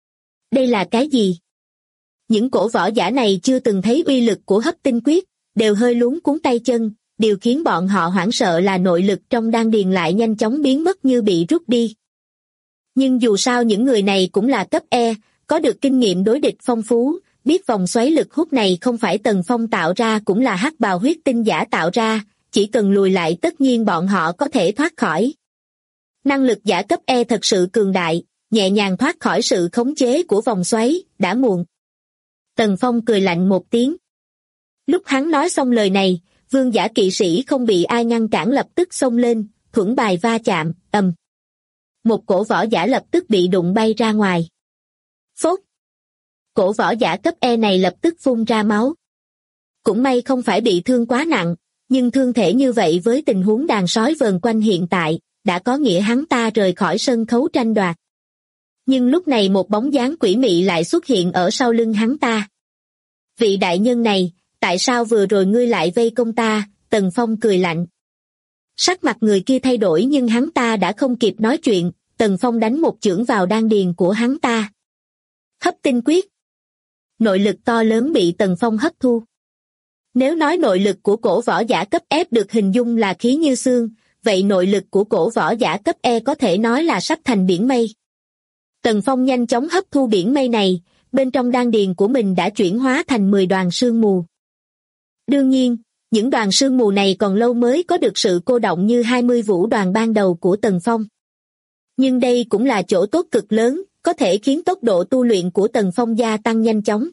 Đây là cái gì? Những cổ võ giả này chưa từng thấy uy lực của hấp tinh quyết, đều hơi luống cuống tay chân, điều khiến bọn họ hoảng sợ là nội lực trong đan điền lại nhanh chóng biến mất như bị rút đi. Nhưng dù sao những người này cũng là cấp E, có được kinh nghiệm đối địch phong phú, biết vòng xoáy lực hút này không phải Tần Phong tạo ra cũng là hắc bào huyết tinh giả tạo ra, chỉ cần lùi lại tất nhiên bọn họ có thể thoát khỏi. Năng lực giả cấp E thật sự cường đại, nhẹ nhàng thoát khỏi sự khống chế của vòng xoáy, đã muộn. Tần Phong cười lạnh một tiếng. Lúc hắn nói xong lời này, vương giả kỵ sĩ không bị ai ngăn cản lập tức xông lên, thuẫn bài va chạm, ầm. Một cổ võ giả lập tức bị đụng bay ra ngoài. Phốt! Cổ võ giả cấp E này lập tức phun ra máu. Cũng may không phải bị thương quá nặng, nhưng thương thể như vậy với tình huống đàn sói vờn quanh hiện tại, đã có nghĩa hắn ta rời khỏi sân khấu tranh đoạt. Nhưng lúc này một bóng dáng quỷ mị lại xuất hiện ở sau lưng hắn ta. Vị đại nhân này, tại sao vừa rồi ngươi lại vây công ta? Tần Phong cười lạnh. Sắc mặt người kia thay đổi nhưng hắn ta đã không kịp nói chuyện, Tần Phong đánh một chưởng vào đan điền của hắn ta. Hấp tinh quyết. Nội lực to lớn bị Tần Phong hấp thu. Nếu nói nội lực của cổ võ giả cấp F được hình dung là khí như xương, vậy nội lực của cổ võ giả cấp E có thể nói là sắp thành biển mây. Tần Phong nhanh chóng hấp thu biển mây này, bên trong đan điền của mình đã chuyển hóa thành 10 đoàn sương mù. Đương nhiên, những đoàn sương mù này còn lâu mới có được sự cô động như 20 vũ đoàn ban đầu của Tần Phong. Nhưng đây cũng là chỗ tốt cực lớn, có thể khiến tốc độ tu luyện của Tần Phong gia tăng nhanh chóng.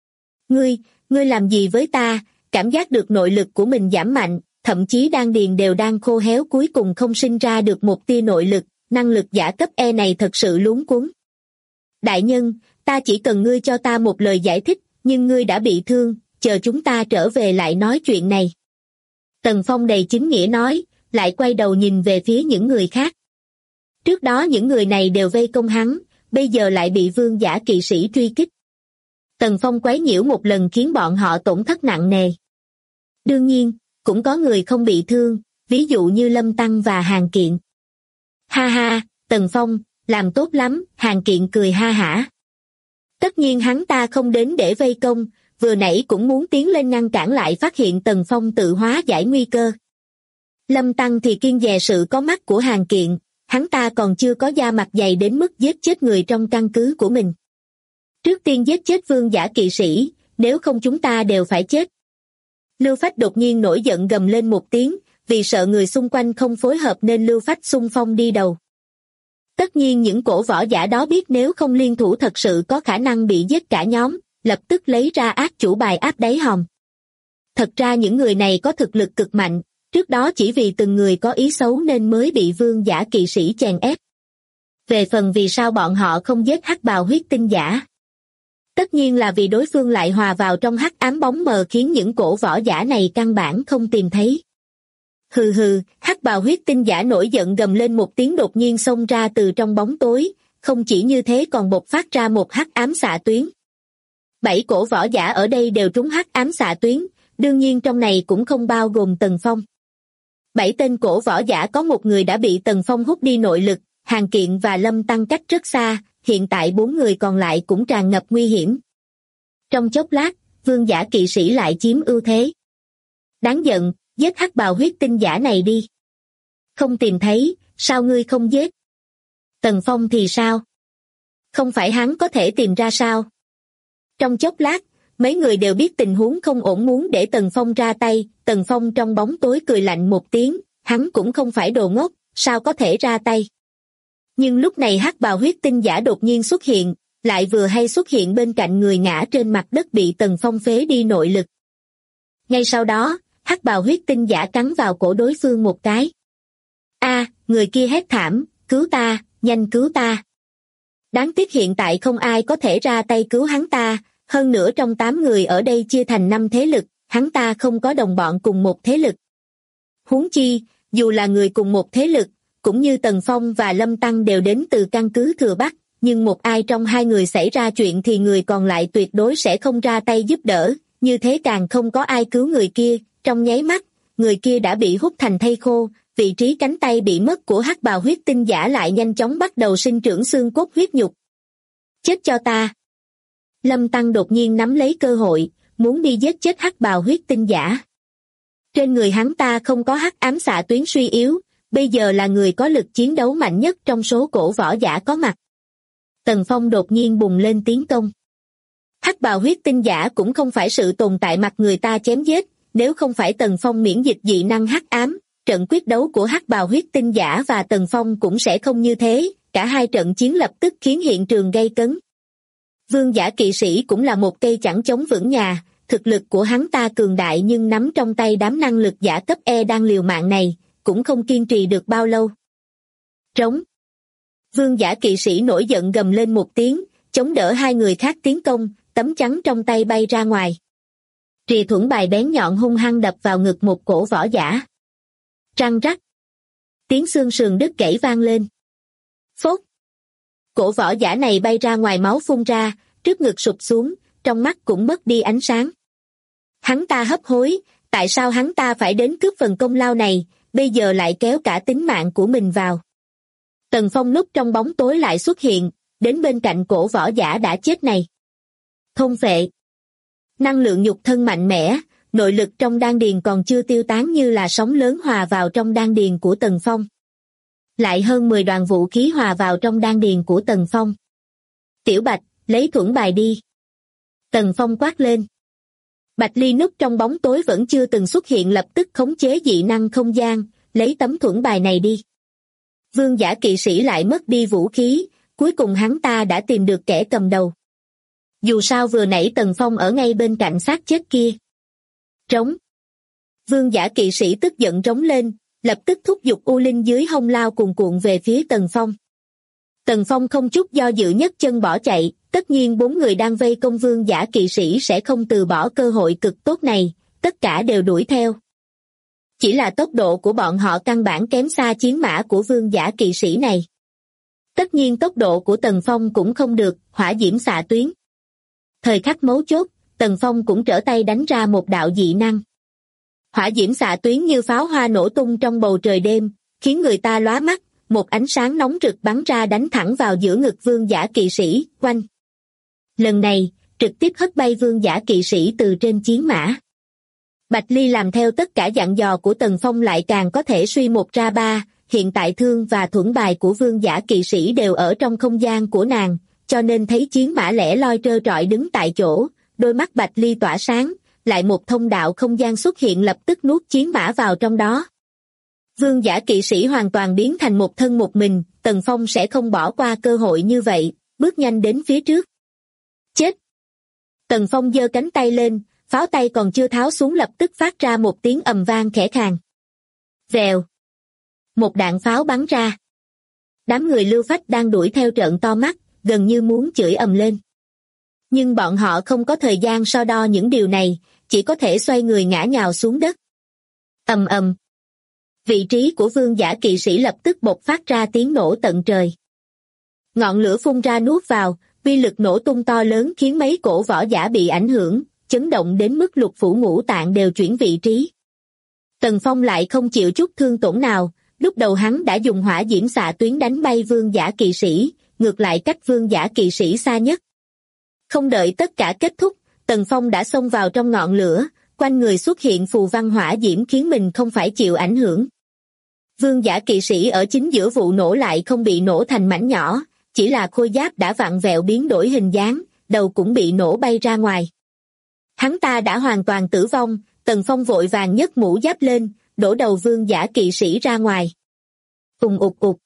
Ngươi làm gì với ta? Cảm giác được nội lực của mình giảm mạnh, thậm chí đan điền đều đang khô héo cuối cùng không sinh ra được một tia nội lực, năng lực giả cấp E này thật sự luống cuống. Đại nhân, ta chỉ cần ngươi cho ta một lời giải thích, nhưng ngươi đã bị thương, chờ chúng ta trở về lại nói chuyện này. Tần Phong đầy chính nghĩa nói, lại quay đầu nhìn về phía những người khác. Trước đó những người này đều vây công hắn, bây giờ lại bị vương giả kỵ sĩ truy kích. Tần Phong quấy nhiễu một lần khiến bọn họ tổn thất nặng nề. Đương nhiên, cũng có người không bị thương, ví dụ như Lâm Tăng và Hàn Kiện. Ha ha, Tần Phong, làm tốt lắm, Hàn Kiện cười ha hả. Tất nhiên hắn ta không đến để vây công, vừa nãy cũng muốn tiến lên ngăn cản lại phát hiện Tần Phong tự hóa giải nguy cơ. Lâm Tăng thì kiêng dè sự có mắt của Hàn Kiện, hắn ta còn chưa có da mặt dày đến mức giết chết người trong căn cứ của mình. Trước tiên giết chết vương giả kỵ sĩ, nếu không chúng ta đều phải chết. Lưu Phách đột nhiên nổi giận gầm lên một tiếng, vì sợ người xung quanh không phối hợp nên Lưu Phách xung phong đi đầu. Tất nhiên những cổ võ giả đó biết nếu không liên thủ thật sự có khả năng bị giết cả nhóm, lập tức lấy ra ác chủ bài áp đáy hòm. Thật ra những người này có thực lực cực mạnh, trước đó chỉ vì từng người có ý xấu nên mới bị vương giả kỵ sĩ chèn ép. Về phần vì sao bọn họ không giết hắc bào huyết tinh giả, tất nhiên là vì đối phương lại hòa vào trong hắc ám bóng mờ khiến những cổ võ giả này căn bản không tìm thấy. Hừ hừ, hắc bào huyết tinh giả nổi giận gầm lên một tiếng đột nhiên xông ra từ trong bóng tối, không chỉ như thế còn bộc phát ra một hắc ám xạ tuyến. 7 cổ võ giả ở đây đều trúng hắc ám xạ tuyến, đương nhiên trong này cũng không bao gồm Tần Phong. 7 tên cổ võ giả có một người đã bị Tần Phong hút đi nội lực, Hàn Kiện và Lâm Tăng cách rất xa, hiện tại 4 người còn lại cũng tràn ngập nguy hiểm. Trong chốc lát, vương giả kỵ sĩ lại chiếm ưu thế. Đáng giận, giết hắc bào huyết tinh giả này đi. Không tìm thấy, sao ngươi không giết? Tần Phong thì sao? Không phải hắn có thể tìm ra sao? Trong chốc lát, mấy người đều biết tình huống không ổn muốn để Tần Phong ra tay, Tần Phong trong bóng tối cười lạnh một tiếng, hắn cũng không phải đồ ngốc, sao có thể ra tay? Nhưng lúc này hắc bào huyết tinh giả đột nhiên xuất hiện, lại vừa hay xuất hiện bên cạnh người ngã trên mặt đất bị Tần Phong phế đi nội lực. Ngay sau đó, hắc bào huyết tinh giả cắn vào cổ đối phương một cái. Người kia hét thảm, cứu ta, nhanh cứu ta. Đáng tiếc hiện tại không ai có thể ra tay cứu hắn ta, hơn nữa trong 8 người ở đây chia thành 5 thế lực, hắn ta không có đồng bọn cùng một thế lực. Huống chi, dù là người cùng một thế lực, cũng như Tần Phong và Lâm Tăng đều đến từ căn cứ Thừa Bắc, nhưng một ai trong hai người xảy ra chuyện thì người còn lại tuyệt đối sẽ không ra tay giúp đỡ, như thế càng không có ai cứu người kia, trong nháy mắt, người kia đã bị hút thành thây khô, vị trí cánh tay bị mất của hắc bào huyết tinh giả lại nhanh chóng bắt đầu sinh trưởng xương cốt huyết nhục. Chết cho ta! Lâm Tăng đột nhiên nắm lấy cơ hội, muốn đi giết chết hắc bào huyết tinh giả. Trên người hắn ta không có hắc ám xạ tuyến suy yếu, bây giờ là người có lực chiến đấu mạnh nhất trong số cổ võ giả có mặt. Tần Phong đột nhiên bùng lên tiến công. Hắc bào huyết tinh giả cũng không phải sự tồn tại mặc người ta chém giết, nếu không phải Tần Phong miễn dịch dị năng hắc ám, trận quyết đấu của hắc bào huyết tinh giả và Tần Phong cũng sẽ không như thế, cả hai trận chiến lập tức khiến hiện trường gay cấn. Vương giả kỵ sĩ cũng là một cây chẳng chống vững nhà, thực lực của hắn ta cường đại nhưng nắm trong tay đám năng lực giả cấp E đang liều mạng này, cũng không kiên trì được bao lâu. Trống. Vương giả kỵ sĩ nổi giận gầm lên một tiếng, chống đỡ hai người khác tiến công, tấm chắn trong tay bay ra ngoài. Rìa thuẫn bài bén nhọn hung hăng đập vào ngực một cổ võ giả. Răng rắc. Tiếng xương sườn đứt gãy vang lên. Phốt. Cổ võ giả này bay ra ngoài máu phun ra, trước ngực sụp xuống, trong mắt cũng mất đi ánh sáng. Hắn ta hấp hối, tại sao hắn ta phải đến cướp phần công lao này, bây giờ lại kéo cả tính mạng của mình vào. Tần Phong núp trong bóng tối lại xuất hiện, đến bên cạnh cổ võ giả đã chết này. Thôn phệ. Năng lượng nhục thân mạnh mẽ, nội lực trong đan điền còn chưa tiêu tán như là sóng lớn hòa vào trong đan điền của Tần Phong. Lại hơn 10 đoàn vũ khí hòa vào trong đan điền của Tần Phong. Tiểu Bạch, lấy thuẫn bài đi. Tần Phong quát lên. Bạch Ly núp trong bóng tối vẫn chưa từng xuất hiện lập tức khống chế dị năng không gian, lấy tấm thuẫn bài này đi. Vương giả kỵ sĩ lại mất đi vũ khí, cuối cùng hắn ta đã tìm được kẻ cầm đầu. Dù sao vừa nãy Tần Phong ở ngay bên cạnh xác chết kia. Trống. Vương giả kỵ sĩ tức giận trống lên, lập tức thúc giục U Linh dưới hông lao cuồn cuộn về phía Tần Phong. Tần Phong không chút do dự nhấc chân bỏ chạy, tất nhiên 4 người đang vây công vương giả kỵ sĩ sẽ không từ bỏ cơ hội cực tốt này, tất cả đều đuổi theo. Chỉ là tốc độ của bọn họ căn bản kém xa chiến mã của vương giả kỵ sĩ này. Tất nhiên tốc độ của Tần Phong cũng không được, hỏa diễm xạ tuyến. Thời khắc mấu chốt, Tần Phong cũng trở tay đánh ra một đạo dị năng. Hỏa diễm xạ tuyến như pháo hoa nổ tung trong bầu trời đêm, khiến người ta lóa mắt, một ánh sáng nóng rực bắn ra đánh thẳng vào giữa ngực vương giả kỵ sĩ, oanh. Lần này, trực tiếp hất bay vương giả kỵ sĩ từ trên chiến mã. Bạch Ly làm theo tất cả dặn dò của Tần Phong lại càng có thể suy một ra ba, hiện tại thương và thuẫn bài của vương giả kỵ sĩ đều ở trong không gian của nàng, cho nên thấy chiến mã lẻ loi trơ trọi đứng tại chỗ, đôi mắt Bạch Ly tỏa sáng, lại một thông đạo không gian xuất hiện lập tức nuốt chiến mã vào trong đó. Vương giả kỵ sĩ hoàn toàn biến thành một thân một mình, Tần Phong sẽ không bỏ qua cơ hội như vậy, bước nhanh đến phía trước. Chết! Tần Phong giơ cánh tay lên, pháo tay còn chưa tháo xuống lập tức phát ra một tiếng ầm vang khẽ khàng. Vèo! Một đạn pháo bắn ra. Đám người Lưu Phách đang đuổi theo trợn to mắt, gần như muốn chửi ầm lên. Nhưng bọn họ không có thời gian so đo những điều này, chỉ có thể xoay người ngã nhào xuống đất. Ầm ầm. Vị trí của vương giả kỵ sĩ lập tức bộc phát ra tiếng nổ tận trời. Ngọn lửa phun ra nuốt vào, uy lực nổ tung to lớn khiến mấy cổ võ giả bị ảnh hưởng, chấn động đến mức lục phủ ngũ tạng đều chuyển vị trí. Tần Phong lại không chịu chút thương tổn nào, lúc đầu hắn đã dùng hỏa diễm xạ tuyến đánh bay vương giả kỵ sĩ, ngược lại cách vương giả kỵ sĩ xa nhất. Không đợi tất cả kết thúc, Tần Phong đã xông vào trong ngọn lửa, quanh người xuất hiện phù văn hỏa diễm khiến mình không phải chịu ảnh hưởng. Vương giả kỵ sĩ ở chính giữa vụ nổ lại không bị nổ thành mảnh nhỏ, chỉ là khôi giáp đã vặn vẹo biến đổi hình dáng, đầu cũng bị nổ bay ra ngoài. Hắn ta đã hoàn toàn tử vong, Tần Phong vội vàng nhấc mũ giáp lên, đổ đầu vương giả kỵ sĩ ra ngoài. Ùng ục ục.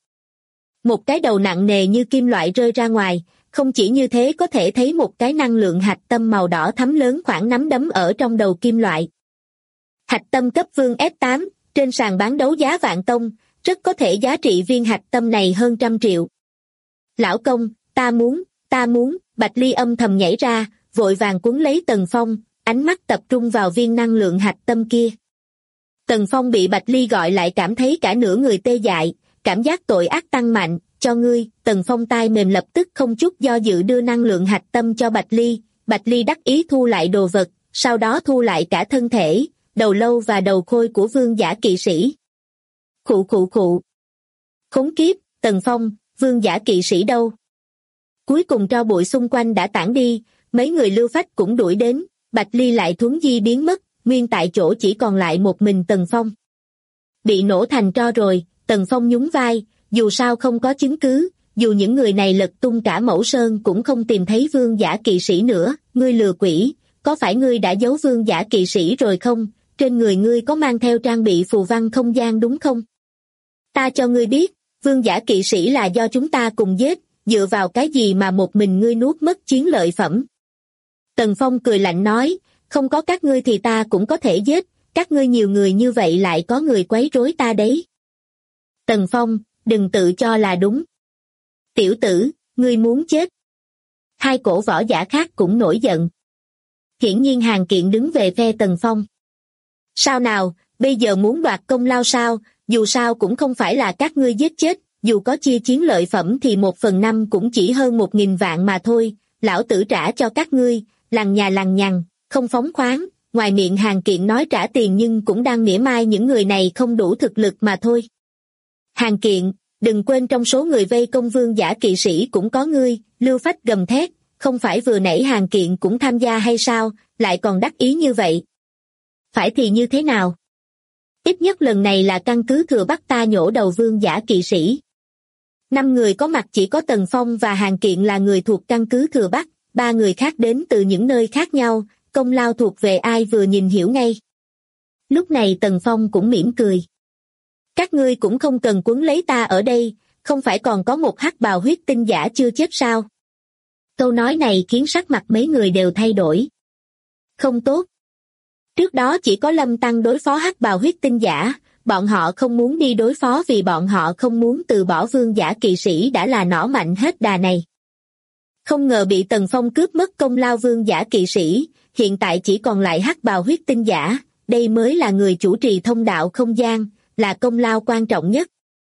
Một cái đầu nặng nề như kim loại rơi ra ngoài, không chỉ như thế có thể thấy một cái năng lượng hạch tâm màu đỏ thắm lớn khoảng nắm đấm ở trong đầu kim loại. Hạch tâm cấp vương S8, trên sàn bán đấu giá Vạn Tông, rất có thể giá trị viên hạch tâm này hơn 100 triệu. Lão công, ta muốn, Bạch Ly âm thầm nhảy ra, vội vàng cuốn lấy Tần Phong, ánh mắt tập trung vào viên năng lượng hạch tâm kia. Tần Phong bị Bạch Ly gọi lại cảm thấy cả nửa người tê dại, cảm giác tội ác tăng mạnh, cho ngươi, Tần Phong tai mềm lập tức không chút do dự đưa năng lượng hạch tâm cho Bạch Ly đắc ý thu lại đồ vật, sau đó thu lại cả thân thể, đầu lâu và đầu khôi của vương giả kỵ sĩ. Khụ. Khốn kiếp, Tần Phong, vương giả kỵ sĩ đâu? Cuối cùng tro bụi xung quanh đã tản đi, mấy người Lưu Phách cũng đuổi đến, Bạch Ly lại thuấn di biến mất, nguyên tại chỗ chỉ còn lại một mình Tần Phong. Bị nổ thành tro rồi, Tần Phong nhún vai, dù sao không có chứng cứ, dù những người này lật tung cả Mẫu Sơn cũng không tìm thấy vương giả kỵ sĩ nữa. Ngươi lừa quỷ, có phải ngươi đã giấu vương giả kỵ sĩ rồi không? Trên người ngươi có mang theo trang bị phù văn không gian đúng không? Ta cho ngươi biết, vương giả kỵ sĩ là do chúng ta cùng giết, dựa vào cái gì mà một mình ngươi nuốt mất chiến lợi phẩm? Tần Phong cười lạnh nói, không có các ngươi thì ta cũng có thể giết, các ngươi nhiều người như vậy lại có người quấy rối ta đấy. Tần Phong, đừng tự cho là đúng. Tiểu tử, ngươi muốn chết. Hai cổ võ giả khác cũng nổi giận. Hiển nhiên Hàn Kiện đứng về phe Tần Phong. Sao nào, bây giờ muốn đoạt công lao sao, dù sao cũng không phải là các ngươi giết chết, dù có chia chiến lợi phẩm thì 1/5 cũng chỉ hơn 1.000 vạn mà thôi, lão tử trả cho các ngươi, lằng nhà lằng nhằng, không phóng khoáng. Ngoài miệng Hàn Kiện nói trả tiền nhưng cũng đang mỉa mai những người này không đủ thực lực mà thôi. Hàn Kiện, đừng quên trong số người vây công vương giả kỵ sĩ cũng có ngươi, Lưu Phách gầm thét, không phải vừa nãy Hàn Kiện cũng tham gia hay sao, lại còn đắc ý như vậy. Phải thì như thế nào? Ít nhất lần này là căn cứ thừa bắt ta nhổ đầu vương giả kỵ sĩ. 5 người có mặt chỉ có Tần Phong và Hàn Kiện là người thuộc căn cứ thừa Bắc, 3 người khác đến từ những nơi khác nhau, công lao thuộc về ai vừa nhìn hiểu ngay. Lúc này Tần Phong cũng mỉm cười. Các ngươi cũng không cần quấn lấy ta ở đây, không phải còn có một hắc bào huyết tinh giả chưa chết sao? Câu nói này khiến sắc mặt mấy người đều thay đổi. Không tốt. Trước đó chỉ có Lâm Tăng đối phó hắc bào huyết tinh giả, bọn họ không muốn đi đối phó vì bọn họ không muốn từ bỏ vương giả kỵ sĩ đã là nỏ mạnh hết đà này. Không ngờ bị Tần Phong cướp mất công lao vương giả kỵ sĩ, hiện tại chỉ còn lại hắc bào huyết tinh giả, đây mới là người chủ trì thông đạo không gian, là công lao quan trọng nhất.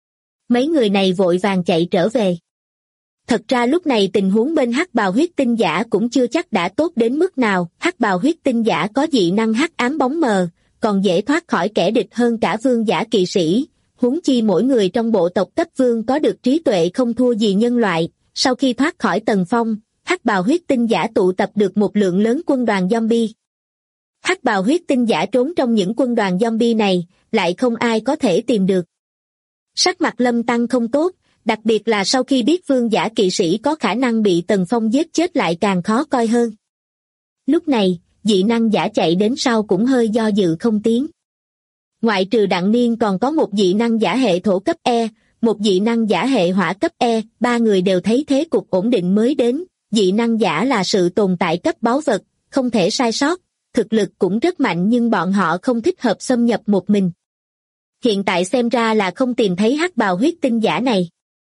Mấy người này vội vàng chạy trở về. Thật ra lúc này tình huống bên hắc bào huyết tinh giả cũng chưa chắc đã tốt đến mức nào, hắc bào huyết tinh giả có dị năng hắc ám bóng mờ, còn dễ thoát khỏi kẻ địch hơn cả vương giả kỵ sĩ, huống chi mỗi người trong bộ tộc cấp vương có được trí tuệ không thua gì nhân loại. Sau khi thoát khỏi Tần Phong, hắc bào huyết tinh giả tụ tập được một lượng lớn quân đoàn zombie. Hắc bào huyết tinh giả trốn trong những quân đoàn zombie này, lại không ai có thể tìm được. Sắc mặt Lâm Tăng không tốt, đặc biệt là sau khi biết vương giả kỵ sĩ có khả năng bị Tần Phong giết chết lại càng khó coi hơn. Lúc này, dị năng giả chạy đến sau cũng hơi do dự không tiến. Ngoại trừ Đặng Niên còn có một dị năng giả hệ thổ cấp E, một dị năng giả hệ hỏa cấp E, 3 người đều thấy thế cục ổn định mới đến, dị năng giả là sự tồn tại cấp báu vật, không thể sai sót, thực lực cũng rất mạnh nhưng bọn họ không thích hợp xâm nhập một mình. Hiện tại xem ra là không tìm thấy hắc bào huyết tinh giả này.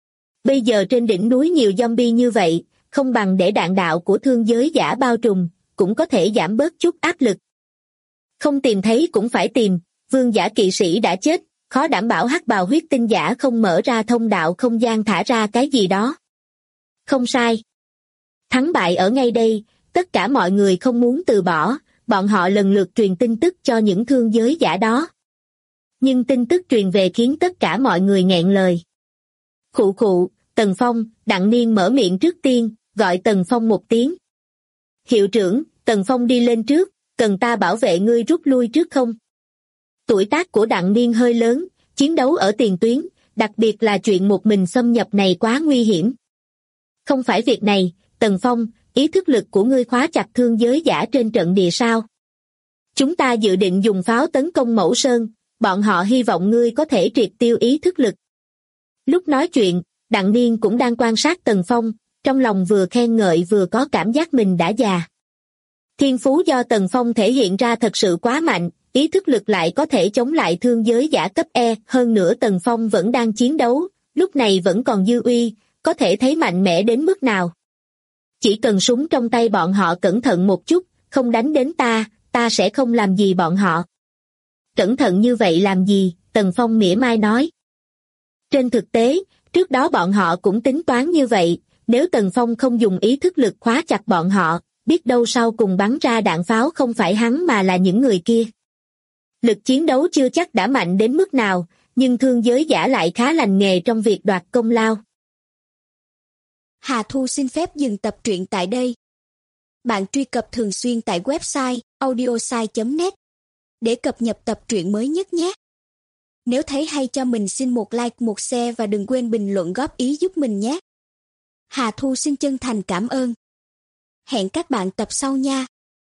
Bây giờ trên đỉnh núi nhiều zombie như vậy, không bằng để đạn đạo của thương giới giả bao trùm, cũng có thể giảm bớt chút áp lực. Không tìm thấy cũng phải tìm, vương giả kỵ sĩ đã chết, khó đảm bảo hắc bào huyết tinh giả không mở ra thông đạo không gian thả ra cái gì đó. Không sai. Thắng bại ở ngay đây, tất cả mọi người không muốn từ bỏ, bọn họ lần lượt truyền tin tức cho những thương giới giả đó. Nhưng tin tức truyền về khiến tất cả mọi người nghẹn lời. Khụ khụ, Tần Phong, Đặng Niên mở miệng trước tiên, gọi Tần Phong một tiếng. Hiệu trưởng, Tần Phong đi lên trước, cần ta bảo vệ ngươi rút lui trước không? Tuổi tác của Đặng Niên hơi lớn, chiến đấu ở tiền tuyến, đặc biệt là chuyện một mình xâm nhập này quá nguy hiểm. Không phải việc này, Tần Phong, ý thức lực của ngươi khóa chặt thương giới giả trên trận địa sao? Chúng ta dự định dùng pháo tấn công Mẫu Sơn, bọn họ hy vọng ngươi có thể triệt tiêu ý thức lực. Lúc nói chuyện, Đặng Niên cũng đang quan sát Tần Phong, trong lòng vừa khen ngợi vừa có cảm giác mình đã già. Thiên phú do Tần Phong thể hiện ra thật sự quá mạnh, ý thức lực lại có thể chống lại thương giới giả cấp E, hơn nữa Tần Phong vẫn đang chiến đấu, lúc này vẫn còn dư uy, có thể thấy mạnh mẽ đến mức nào. Chỉ cần súng trong tay bọn họ cẩn thận một chút, không đánh đến ta sẽ không làm gì bọn họ. Cẩn thận như vậy làm gì, Tần Phong mỉa mai nói. Trên thực tế, trước đó bọn họ cũng tính toán như vậy, nếu Tần Phong không dùng ý thức lực khóa chặt bọn họ, biết đâu sau cùng bắn ra đạn pháo không phải hắn mà là những người kia. Lực chiến đấu chưa chắc đã mạnh đến mức nào, nhưng thương giới giả lại khá lành nghề trong việc đoạt công lao.
Hà Thu xin phép dừng tập truyện tại đây. Bạn truy cập thường xuyên tại website audiosai.net để cập nhật tập truyện mới nhất nhé. Nếu thấy hay cho mình xin một like, một share và đừng quên bình luận góp ý giúp mình nhé. Hà Thu xin chân thành cảm ơn. Hẹn các bạn tập sau nha.